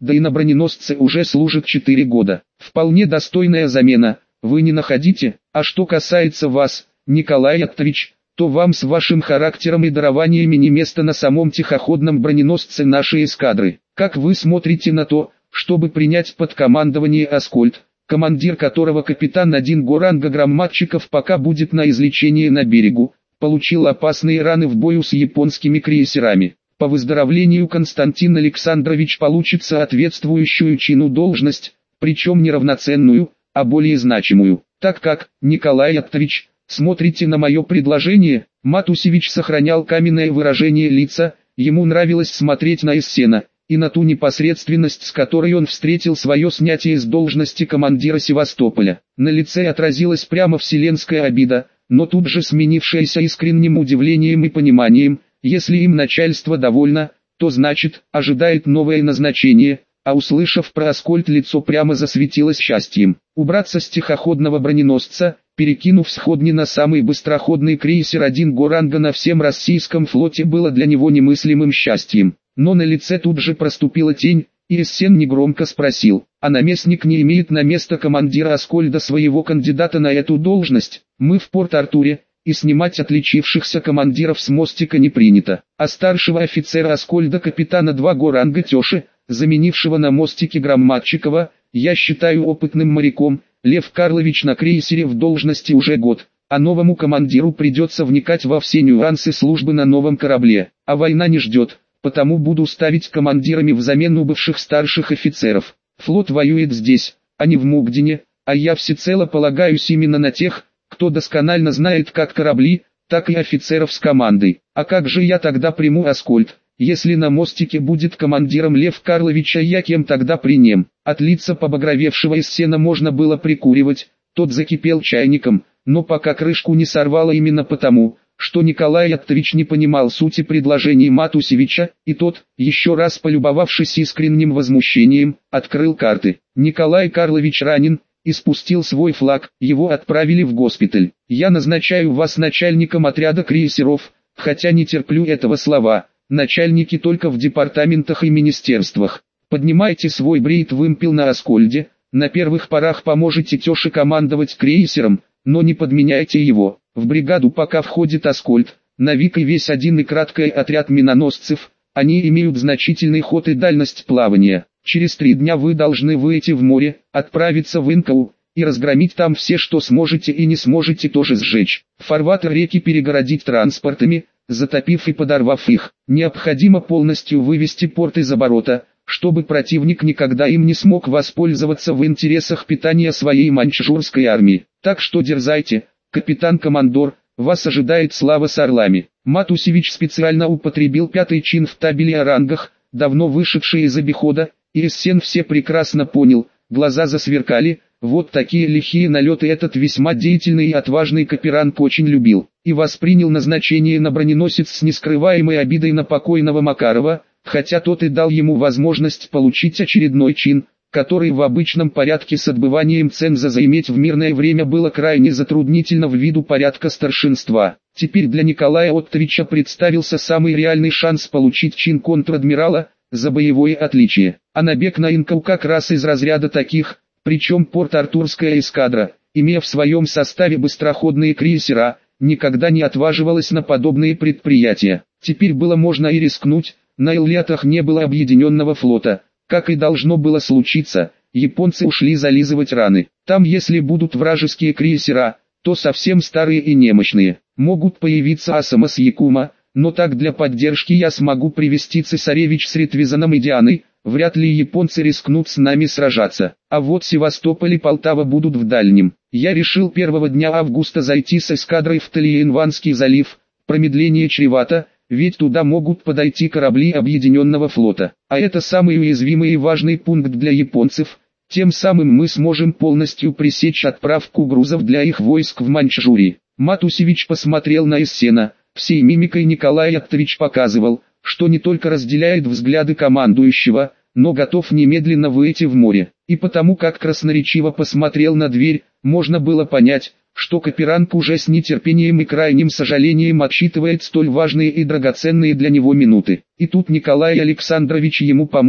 Speaker 1: да и на броненосце уже служит 4 года. Вполне достойная замена, вы не находите? А что касается вас, Николай Оттович, то вам с вашим характером и дарованиями не место на самом тихоходном броненосце нашей эскадры. Как вы смотрите на то, чтобы принять под командование Аскольд, командир которого капитан 1 ранга громадчиков пока будет на излечении на берегу, получил опасные раны в бою с японскими крейсерами. По выздоровлению Константин Александрович получит соответствующую чину должность, причем не равноценную, а более значимую. Так как, Николай Оттович, смотрите на мое предложение, Матусевич сохранял каменное выражение лица, ему нравилось смотреть на Эссена, и на ту непосредственность, с которой он встретил свое снятие с должности командира Севастополя. На лице отразилась прямо вселенская обида, но тут же сменившаяся искренним удивлением и пониманием, если им начальство довольно, то значит, ожидает новое назначение, а услышав про Аскольд, лицо прямо засветилось счастьем. Убраться с тихоходного броненосца, перекинув сходни на самый быстроходный крейсер 1 ранга на всем российском флоте, было для него немыслимым счастьем. Но на лице тут же проступила тень, и Эссен негромко спросил: а наместник не имеет на место командира Аскольда своего кандидата на эту должность? Мы в Порт-Артуре, и снимать отличившихся командиров с мостика не принято. А старшего офицера Аскольда, капитана 2 ранга Тёши, заменившего на мостике Громадчикова, я считаю опытным моряком. Лев Карлович на крейсере в должности уже год, а новому командиру придется вникать во все нюансы службы на новом корабле. А война не ждет, потому буду ставить командирами взамен бывших старших офицеров. Флот воюет здесь, а не в Мугдине, а я всецело полагаюсь именно на тех, кто досконально знает как корабли, так и офицеров с командой. А как же я тогда приму Аскольд? Если на мостике будет командиром Лев Карлович, а я кем тогда при нем? От лица побагровевшего Эссена можно было прикуривать, тот закипел чайником, но пока крышку не сорвало именно потому, что Николай Оттович не понимал сути предложений Матусевича, и тот, еще раз полюбовавшись искренним возмущением, открыл карты. Николай Карлович ранен и спустил свой флаг, его отправили в госпиталь. Я назначаю вас начальником отряда крейсеров, хотя не терплю этого слова. Начальники только в департаментах и министерствах. Поднимайте свой брейт-вымпел на Аскольде, на первых порах поможете Тёше командовать крейсером, но не подменяйте его. В бригаду пока входит Аскольд, Навик и весь один и краткий отряд миноносцев, они имеют значительный ход и дальность плавания. Через 3 дня вы должны выйти в море, отправиться в Инкоу, и разгромить там все, что сможете, и не сможете тоже сжечь. Фарватер реки перегородить транспортами, затопив и подорвав их. Необходимо полностью вывести порт из оборота, чтобы противник никогда им не смог воспользоваться в интересах питания своей маньчжурской армии. Так что дерзайте, капитан-командор, вас ожидает слава с орлами. Матусевич специально употребил 5-й чин в табеле о рангах, давно вышедший из обихода, и Эссен все прекрасно понял, глаза засверкали. Вот такие лихие налеты этот весьма деятельный и отважный каперанг очень любил, и воспринял назначение на броненосец с нескрываемой обидой на покойного Макарова, хотя тот и дал ему возможность получить очередной чин, который в обычном порядке с отбыванием ценза заиметь в мирное время было крайне затруднительно ввиду порядка старшинства. Теперь для Николая Оттовича представился самый реальный шанс получить чин контр-адмирала за боевое отличие, а набег на Инкоу как раз из разряда таких. Причем Порт-Артурская эскадра, имея в своем составе быстроходные крейсера, никогда не отваживалась на подобные предприятия. Теперь было можно и рискнуть, на Эльятах не было объединенного флота, как и должно было случиться, японцы ушли зализывать раны. Там если будут вражеские крейсера, то совсем старые и немощные. Могут появиться Асама с Якума, но так для поддержки я смогу привести цесаревич с Ретвизаном и Дианой. Вряд ли японцы рискнут с нами сражаться, а вот Севастополь и Полтава будут в дальнем. Я решил 1 дня августа зайти с эскадрой в Талиенванский залив, промедление чревато, ведь туда могут подойти корабли объединенного флота. А это самый уязвимый и важный пункт для японцев, тем самым мы сможем полностью пресечь отправку грузов для их войск в Маньчжурии. Матусевич посмотрел на Эссена, всей мимикой Николай Оттович показывал, что не только разделяет взгляды командующего, но готов немедленно выйти в море. И потому как красноречиво посмотрел на дверь, можно было понять, что каперанг уже с нетерпением и крайним сожалением отсчитывает столь важные и драгоценные для него минуты. И тут Николай Александрович ему помог,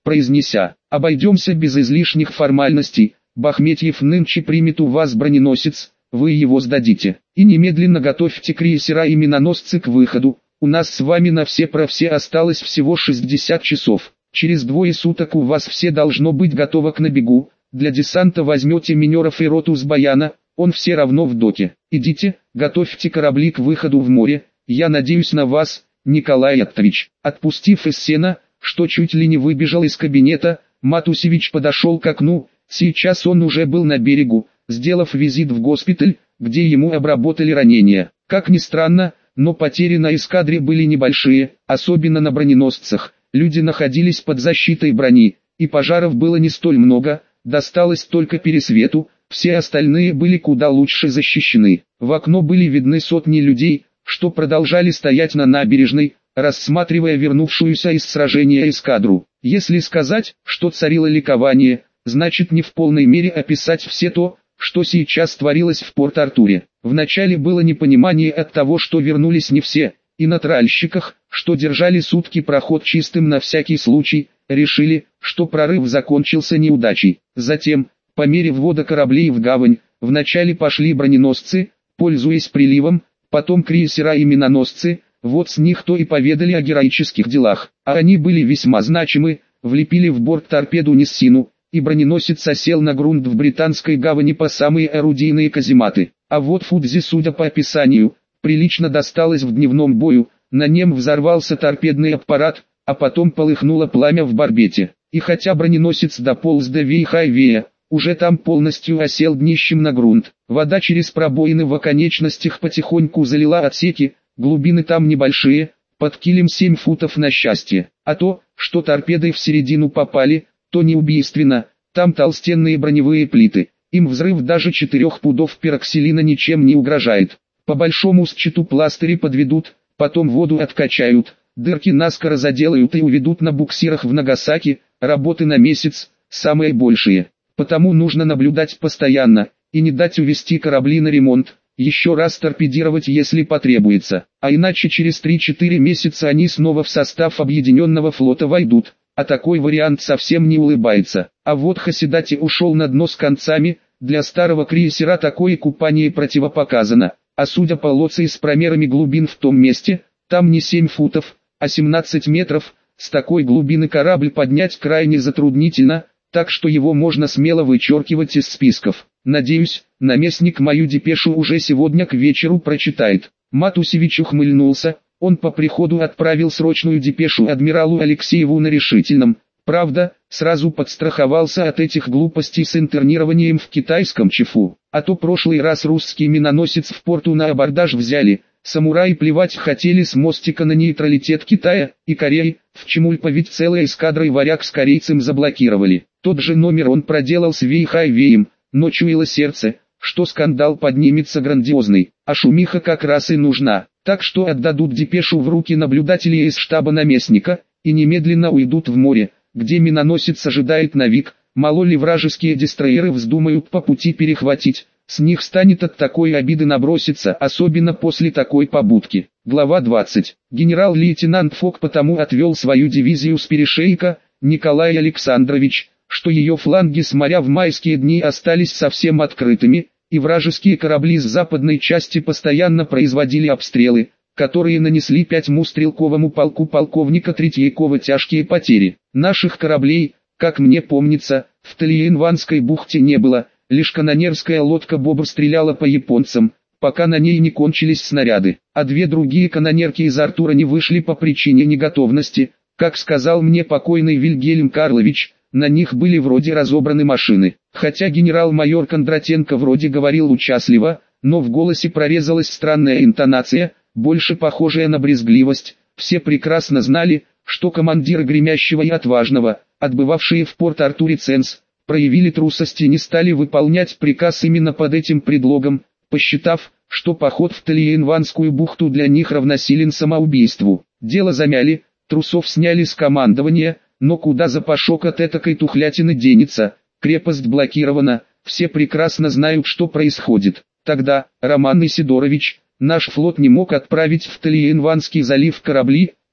Speaker 1: произнеся: «Обойдемся без излишних формальностей, Бахметьев нынче примет у вас броненосец, вы его сдадите, и немедленно готовьте крейсера и миноносцы к выходу, у нас с вами на все про все осталось всего 60 часов, через 2 суток у вас все должно быть готово к набегу, для десанта возьмете минеров и роту с Баяна, он все равно в доке, идите, готовьте корабли к выходу в море, я надеюсь на вас, Николай Оттович». Отпустив Эссена, что чуть ли не выбежал из кабинета, Матусевич подошел к окну. Сейчас он уже был на берегу, сделав визит в госпиталь, где ему обработали ранения. Как ни странно, но потери на эскадре были небольшие, особенно на броненосцах. Люди находились под защитой брони, и пожаров было не столь много, досталось только Пересвету, все остальные были куда лучше защищены. В окно были видны сотни людей, что продолжали стоять на набережной, рассматривая вернувшуюся из сражения эскадру. Если сказать, что царило ликование, значит не в полной мере описать все то, что сейчас творилось в Порт-Артуре. Вначале было непонимание от того, что вернулись не все, и на тральщиках, что держали сутки проход чистым на всякий случай, решили, что прорыв закончился неудачей. Затем, по мере ввода кораблей в гавань, вначале пошли броненосцы, пользуясь приливом, потом крейсера и миноносцы, вот с них-то и поведали о героических делах, а они были весьма значимы, влепили в борт торпеду Ниссину, и броненосец осел на грунт в британской гавани по самые орудийные казематы. А вот Фудзи, судя по описанию, прилично досталось в дневном бою, на нем взорвался торпедный аппарат, а потом полыхнуло пламя в барбете. И хотя броненосец дополз до Вейхайвея, уже там полностью осел днищем на грунт. Вода через пробоины в оконечностях потихоньку залила отсеки, глубины там небольшие, под килем 7 футов на счастье. А то, что торпедой в середину попали, то не убийственно, там толстенные броневые плиты, им взрыв даже 4 пудов пероксилина ничем не угрожает. По большому счету пластыри подведут, потом воду откачают, дырки наскоро заделают и уведут на буксирах в Нагасаки, работы на месяц, самые большие. Потому нужно наблюдать постоянно, и не дать увести корабли на ремонт, еще раз торпедировать если потребуется, а иначе через 3-4 месяца они снова в состав объединенного флота войдут. А такой вариант совсем не улыбается. А вот Хасидати ушел на дно с концами, для старого крейсера такое купание противопоказано, а судя по лоции с промерами глубин в том месте, там не 7 футов, а 17 метров, с такой глубины корабль поднять крайне затруднительно, так что его можно смело вычеркивать из списков. Надеюсь, наместник мою депешу уже сегодня к вечеру прочитает. Матусевич ухмыльнулся. Он по приходу отправил срочную депешу адмиралу Алексееву на решительном. Правда, сразу подстраховался от этих глупостей с интернированием в китайском Чифу. А то прошлый раз русский миноносец в порту на абордаж взяли. Самураи плевать хотели с мостика на нейтралитет Китая и Кореи. В Чемульпо ведь целой эскадрой варяг с корейцем заблокировали. Тот же номер он проделал с Вейхайвеем, но чуяло сердце, что скандал поднимется грандиозный, а шумиха как раз и нужна. Так что отдадут депешу в руки наблюдателей из штаба наместника, и немедленно уйдут в море, где миноносец ожидает навик. Мало ли вражеские дестройеры вздумают по пути перехватить, с них станет от такой обиды наброситься, особенно после такой побудки. Глава 20. Генерал-лейтенант Фок потому отвел свою дивизию с перешейка, Николай Александрович, что ее фланги с моря в майские дни остались совсем открытыми, и вражеские корабли с западной части постоянно производили обстрелы, которые нанесли 5-му стрелковому полку полковника Третьякова тяжкие потери. Наших кораблей, как мне помнится, в Тальяинванской бухте не было, лишь канонерская лодка «Бобр» стреляла по японцам, пока на ней не кончились снаряды, а 2 другие канонерки из Артура не вышли по причине неготовности, как сказал мне покойный Вильгельм Карлович. На них были вроде разобраны машины. Хотя генерал-майор Кондратенко вроде говорил участливо, но в голосе прорезалась странная интонация, больше похожая на брезгливость. Все прекрасно знали, что командиры гремящего и отважного, отбывавшие в Порт-Артуре Ценс, проявили трусость и не стали выполнять приказ именно под этим предлогом, посчитав, что поход в Тальяинванскую бухту для них равносилен самоубийству. Дело замяли, трусов сняли с командования. Но куда запашок от этакой тухлятины денется, крепость блокирована, все прекрасно знают, что происходит. Тогда, Роман Исидорович, наш флот не мог отправить в Тальяинванский залив корабли,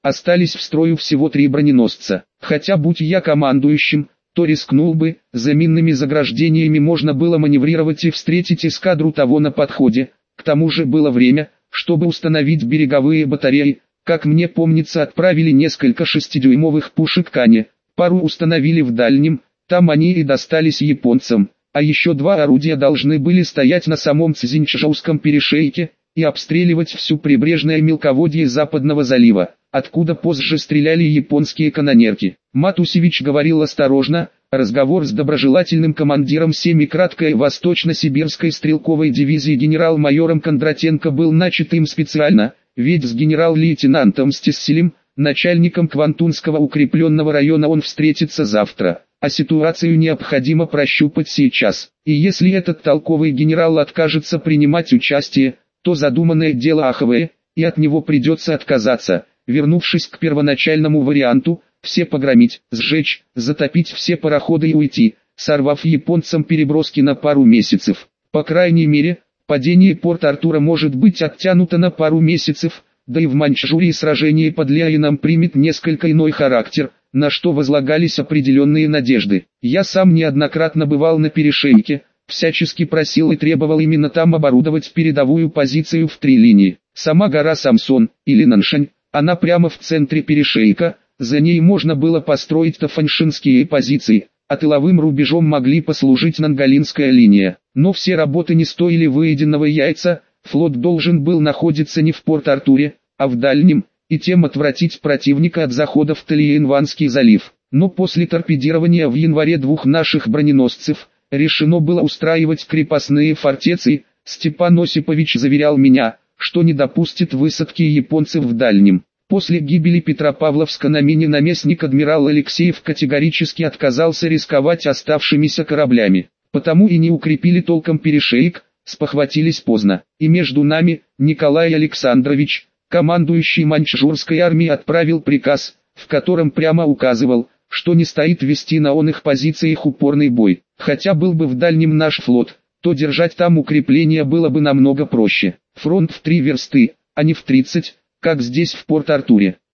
Speaker 1: остались в строю всего 3 броненосца. Хотя будь я командующим, то рискнул бы, за минными заграждениями можно было маневрировать и встретить эскадру того на подходе. К тому же было время, чтобы установить береговые батареи. Как мне помнится, отправили несколько 6-дюймовых пушек Кане, пару установили в дальнем, там они и достались японцам, а еще 2 орудия должны были стоять на самом Цзиньчжоуском перешейке и обстреливать всю прибрежное мелководье Западного залива, откуда позже стреляли японские канонерки. Матусевич говорил осторожно, разговор с доброжелательным командиром 7-й краткой Восточно-Сибирской стрелковой дивизии генерал-майором Кондратенко был начат им специально, ведь с генерал-лейтенантом Стесселем, начальником Квантунского укрепленного района, он встретится завтра, а ситуацию необходимо прощупать сейчас. И если этот толковый генерал откажется принимать участие, то задуманное дело аховое, и от него придется отказаться, вернувшись к первоначальному варианту, все погромить, сжечь, затопить все пароходы и уйти, сорвав японцам переброски на пару месяцев. По крайней мере, падение Порт-Артура может быть оттянуто на пару месяцев, да и в Маньчжурии сражение под Ляйном примет несколько иной характер, на что возлагались определенные надежды. Я сам неоднократно бывал на перешейке, всячески просил и требовал именно там оборудовать передовую позицию в 3 линии. Сама гора Самсон, или Наншань, она прямо в центре перешейка, за ней можно было построить тафаньшинские позиции, а тыловым рубежом могли послужить Нангалинская линия. Но все работы не стоили выеденного яйца, флот должен был находиться не в Порт-Артуре, а в дальнем, и тем отвратить противника от захода в Тальяйнванский залив. Но после торпедирования в январе 2 наших броненосцев, решено было устраивать крепостные фортеции. Степан Осипович заверял меня, что не допустит высадки японцев в дальнем. После гибели Петропавловска на мине наместник адмирал Алексеев категорически отказался рисковать оставшимися кораблями. Потому и не укрепили толком перешеек, спохватились поздно. И между нами, Николай Александрович, командующий Маньчжурской армией, отправил приказ, в котором прямо указывал, что не стоит вести на оных позициях упорный бой. Хотя был бы в дальнем наш флот, то держать там укрепления было бы намного проще. Фронт в 3 версты, а не в 30, как здесь в Порт-Артуре.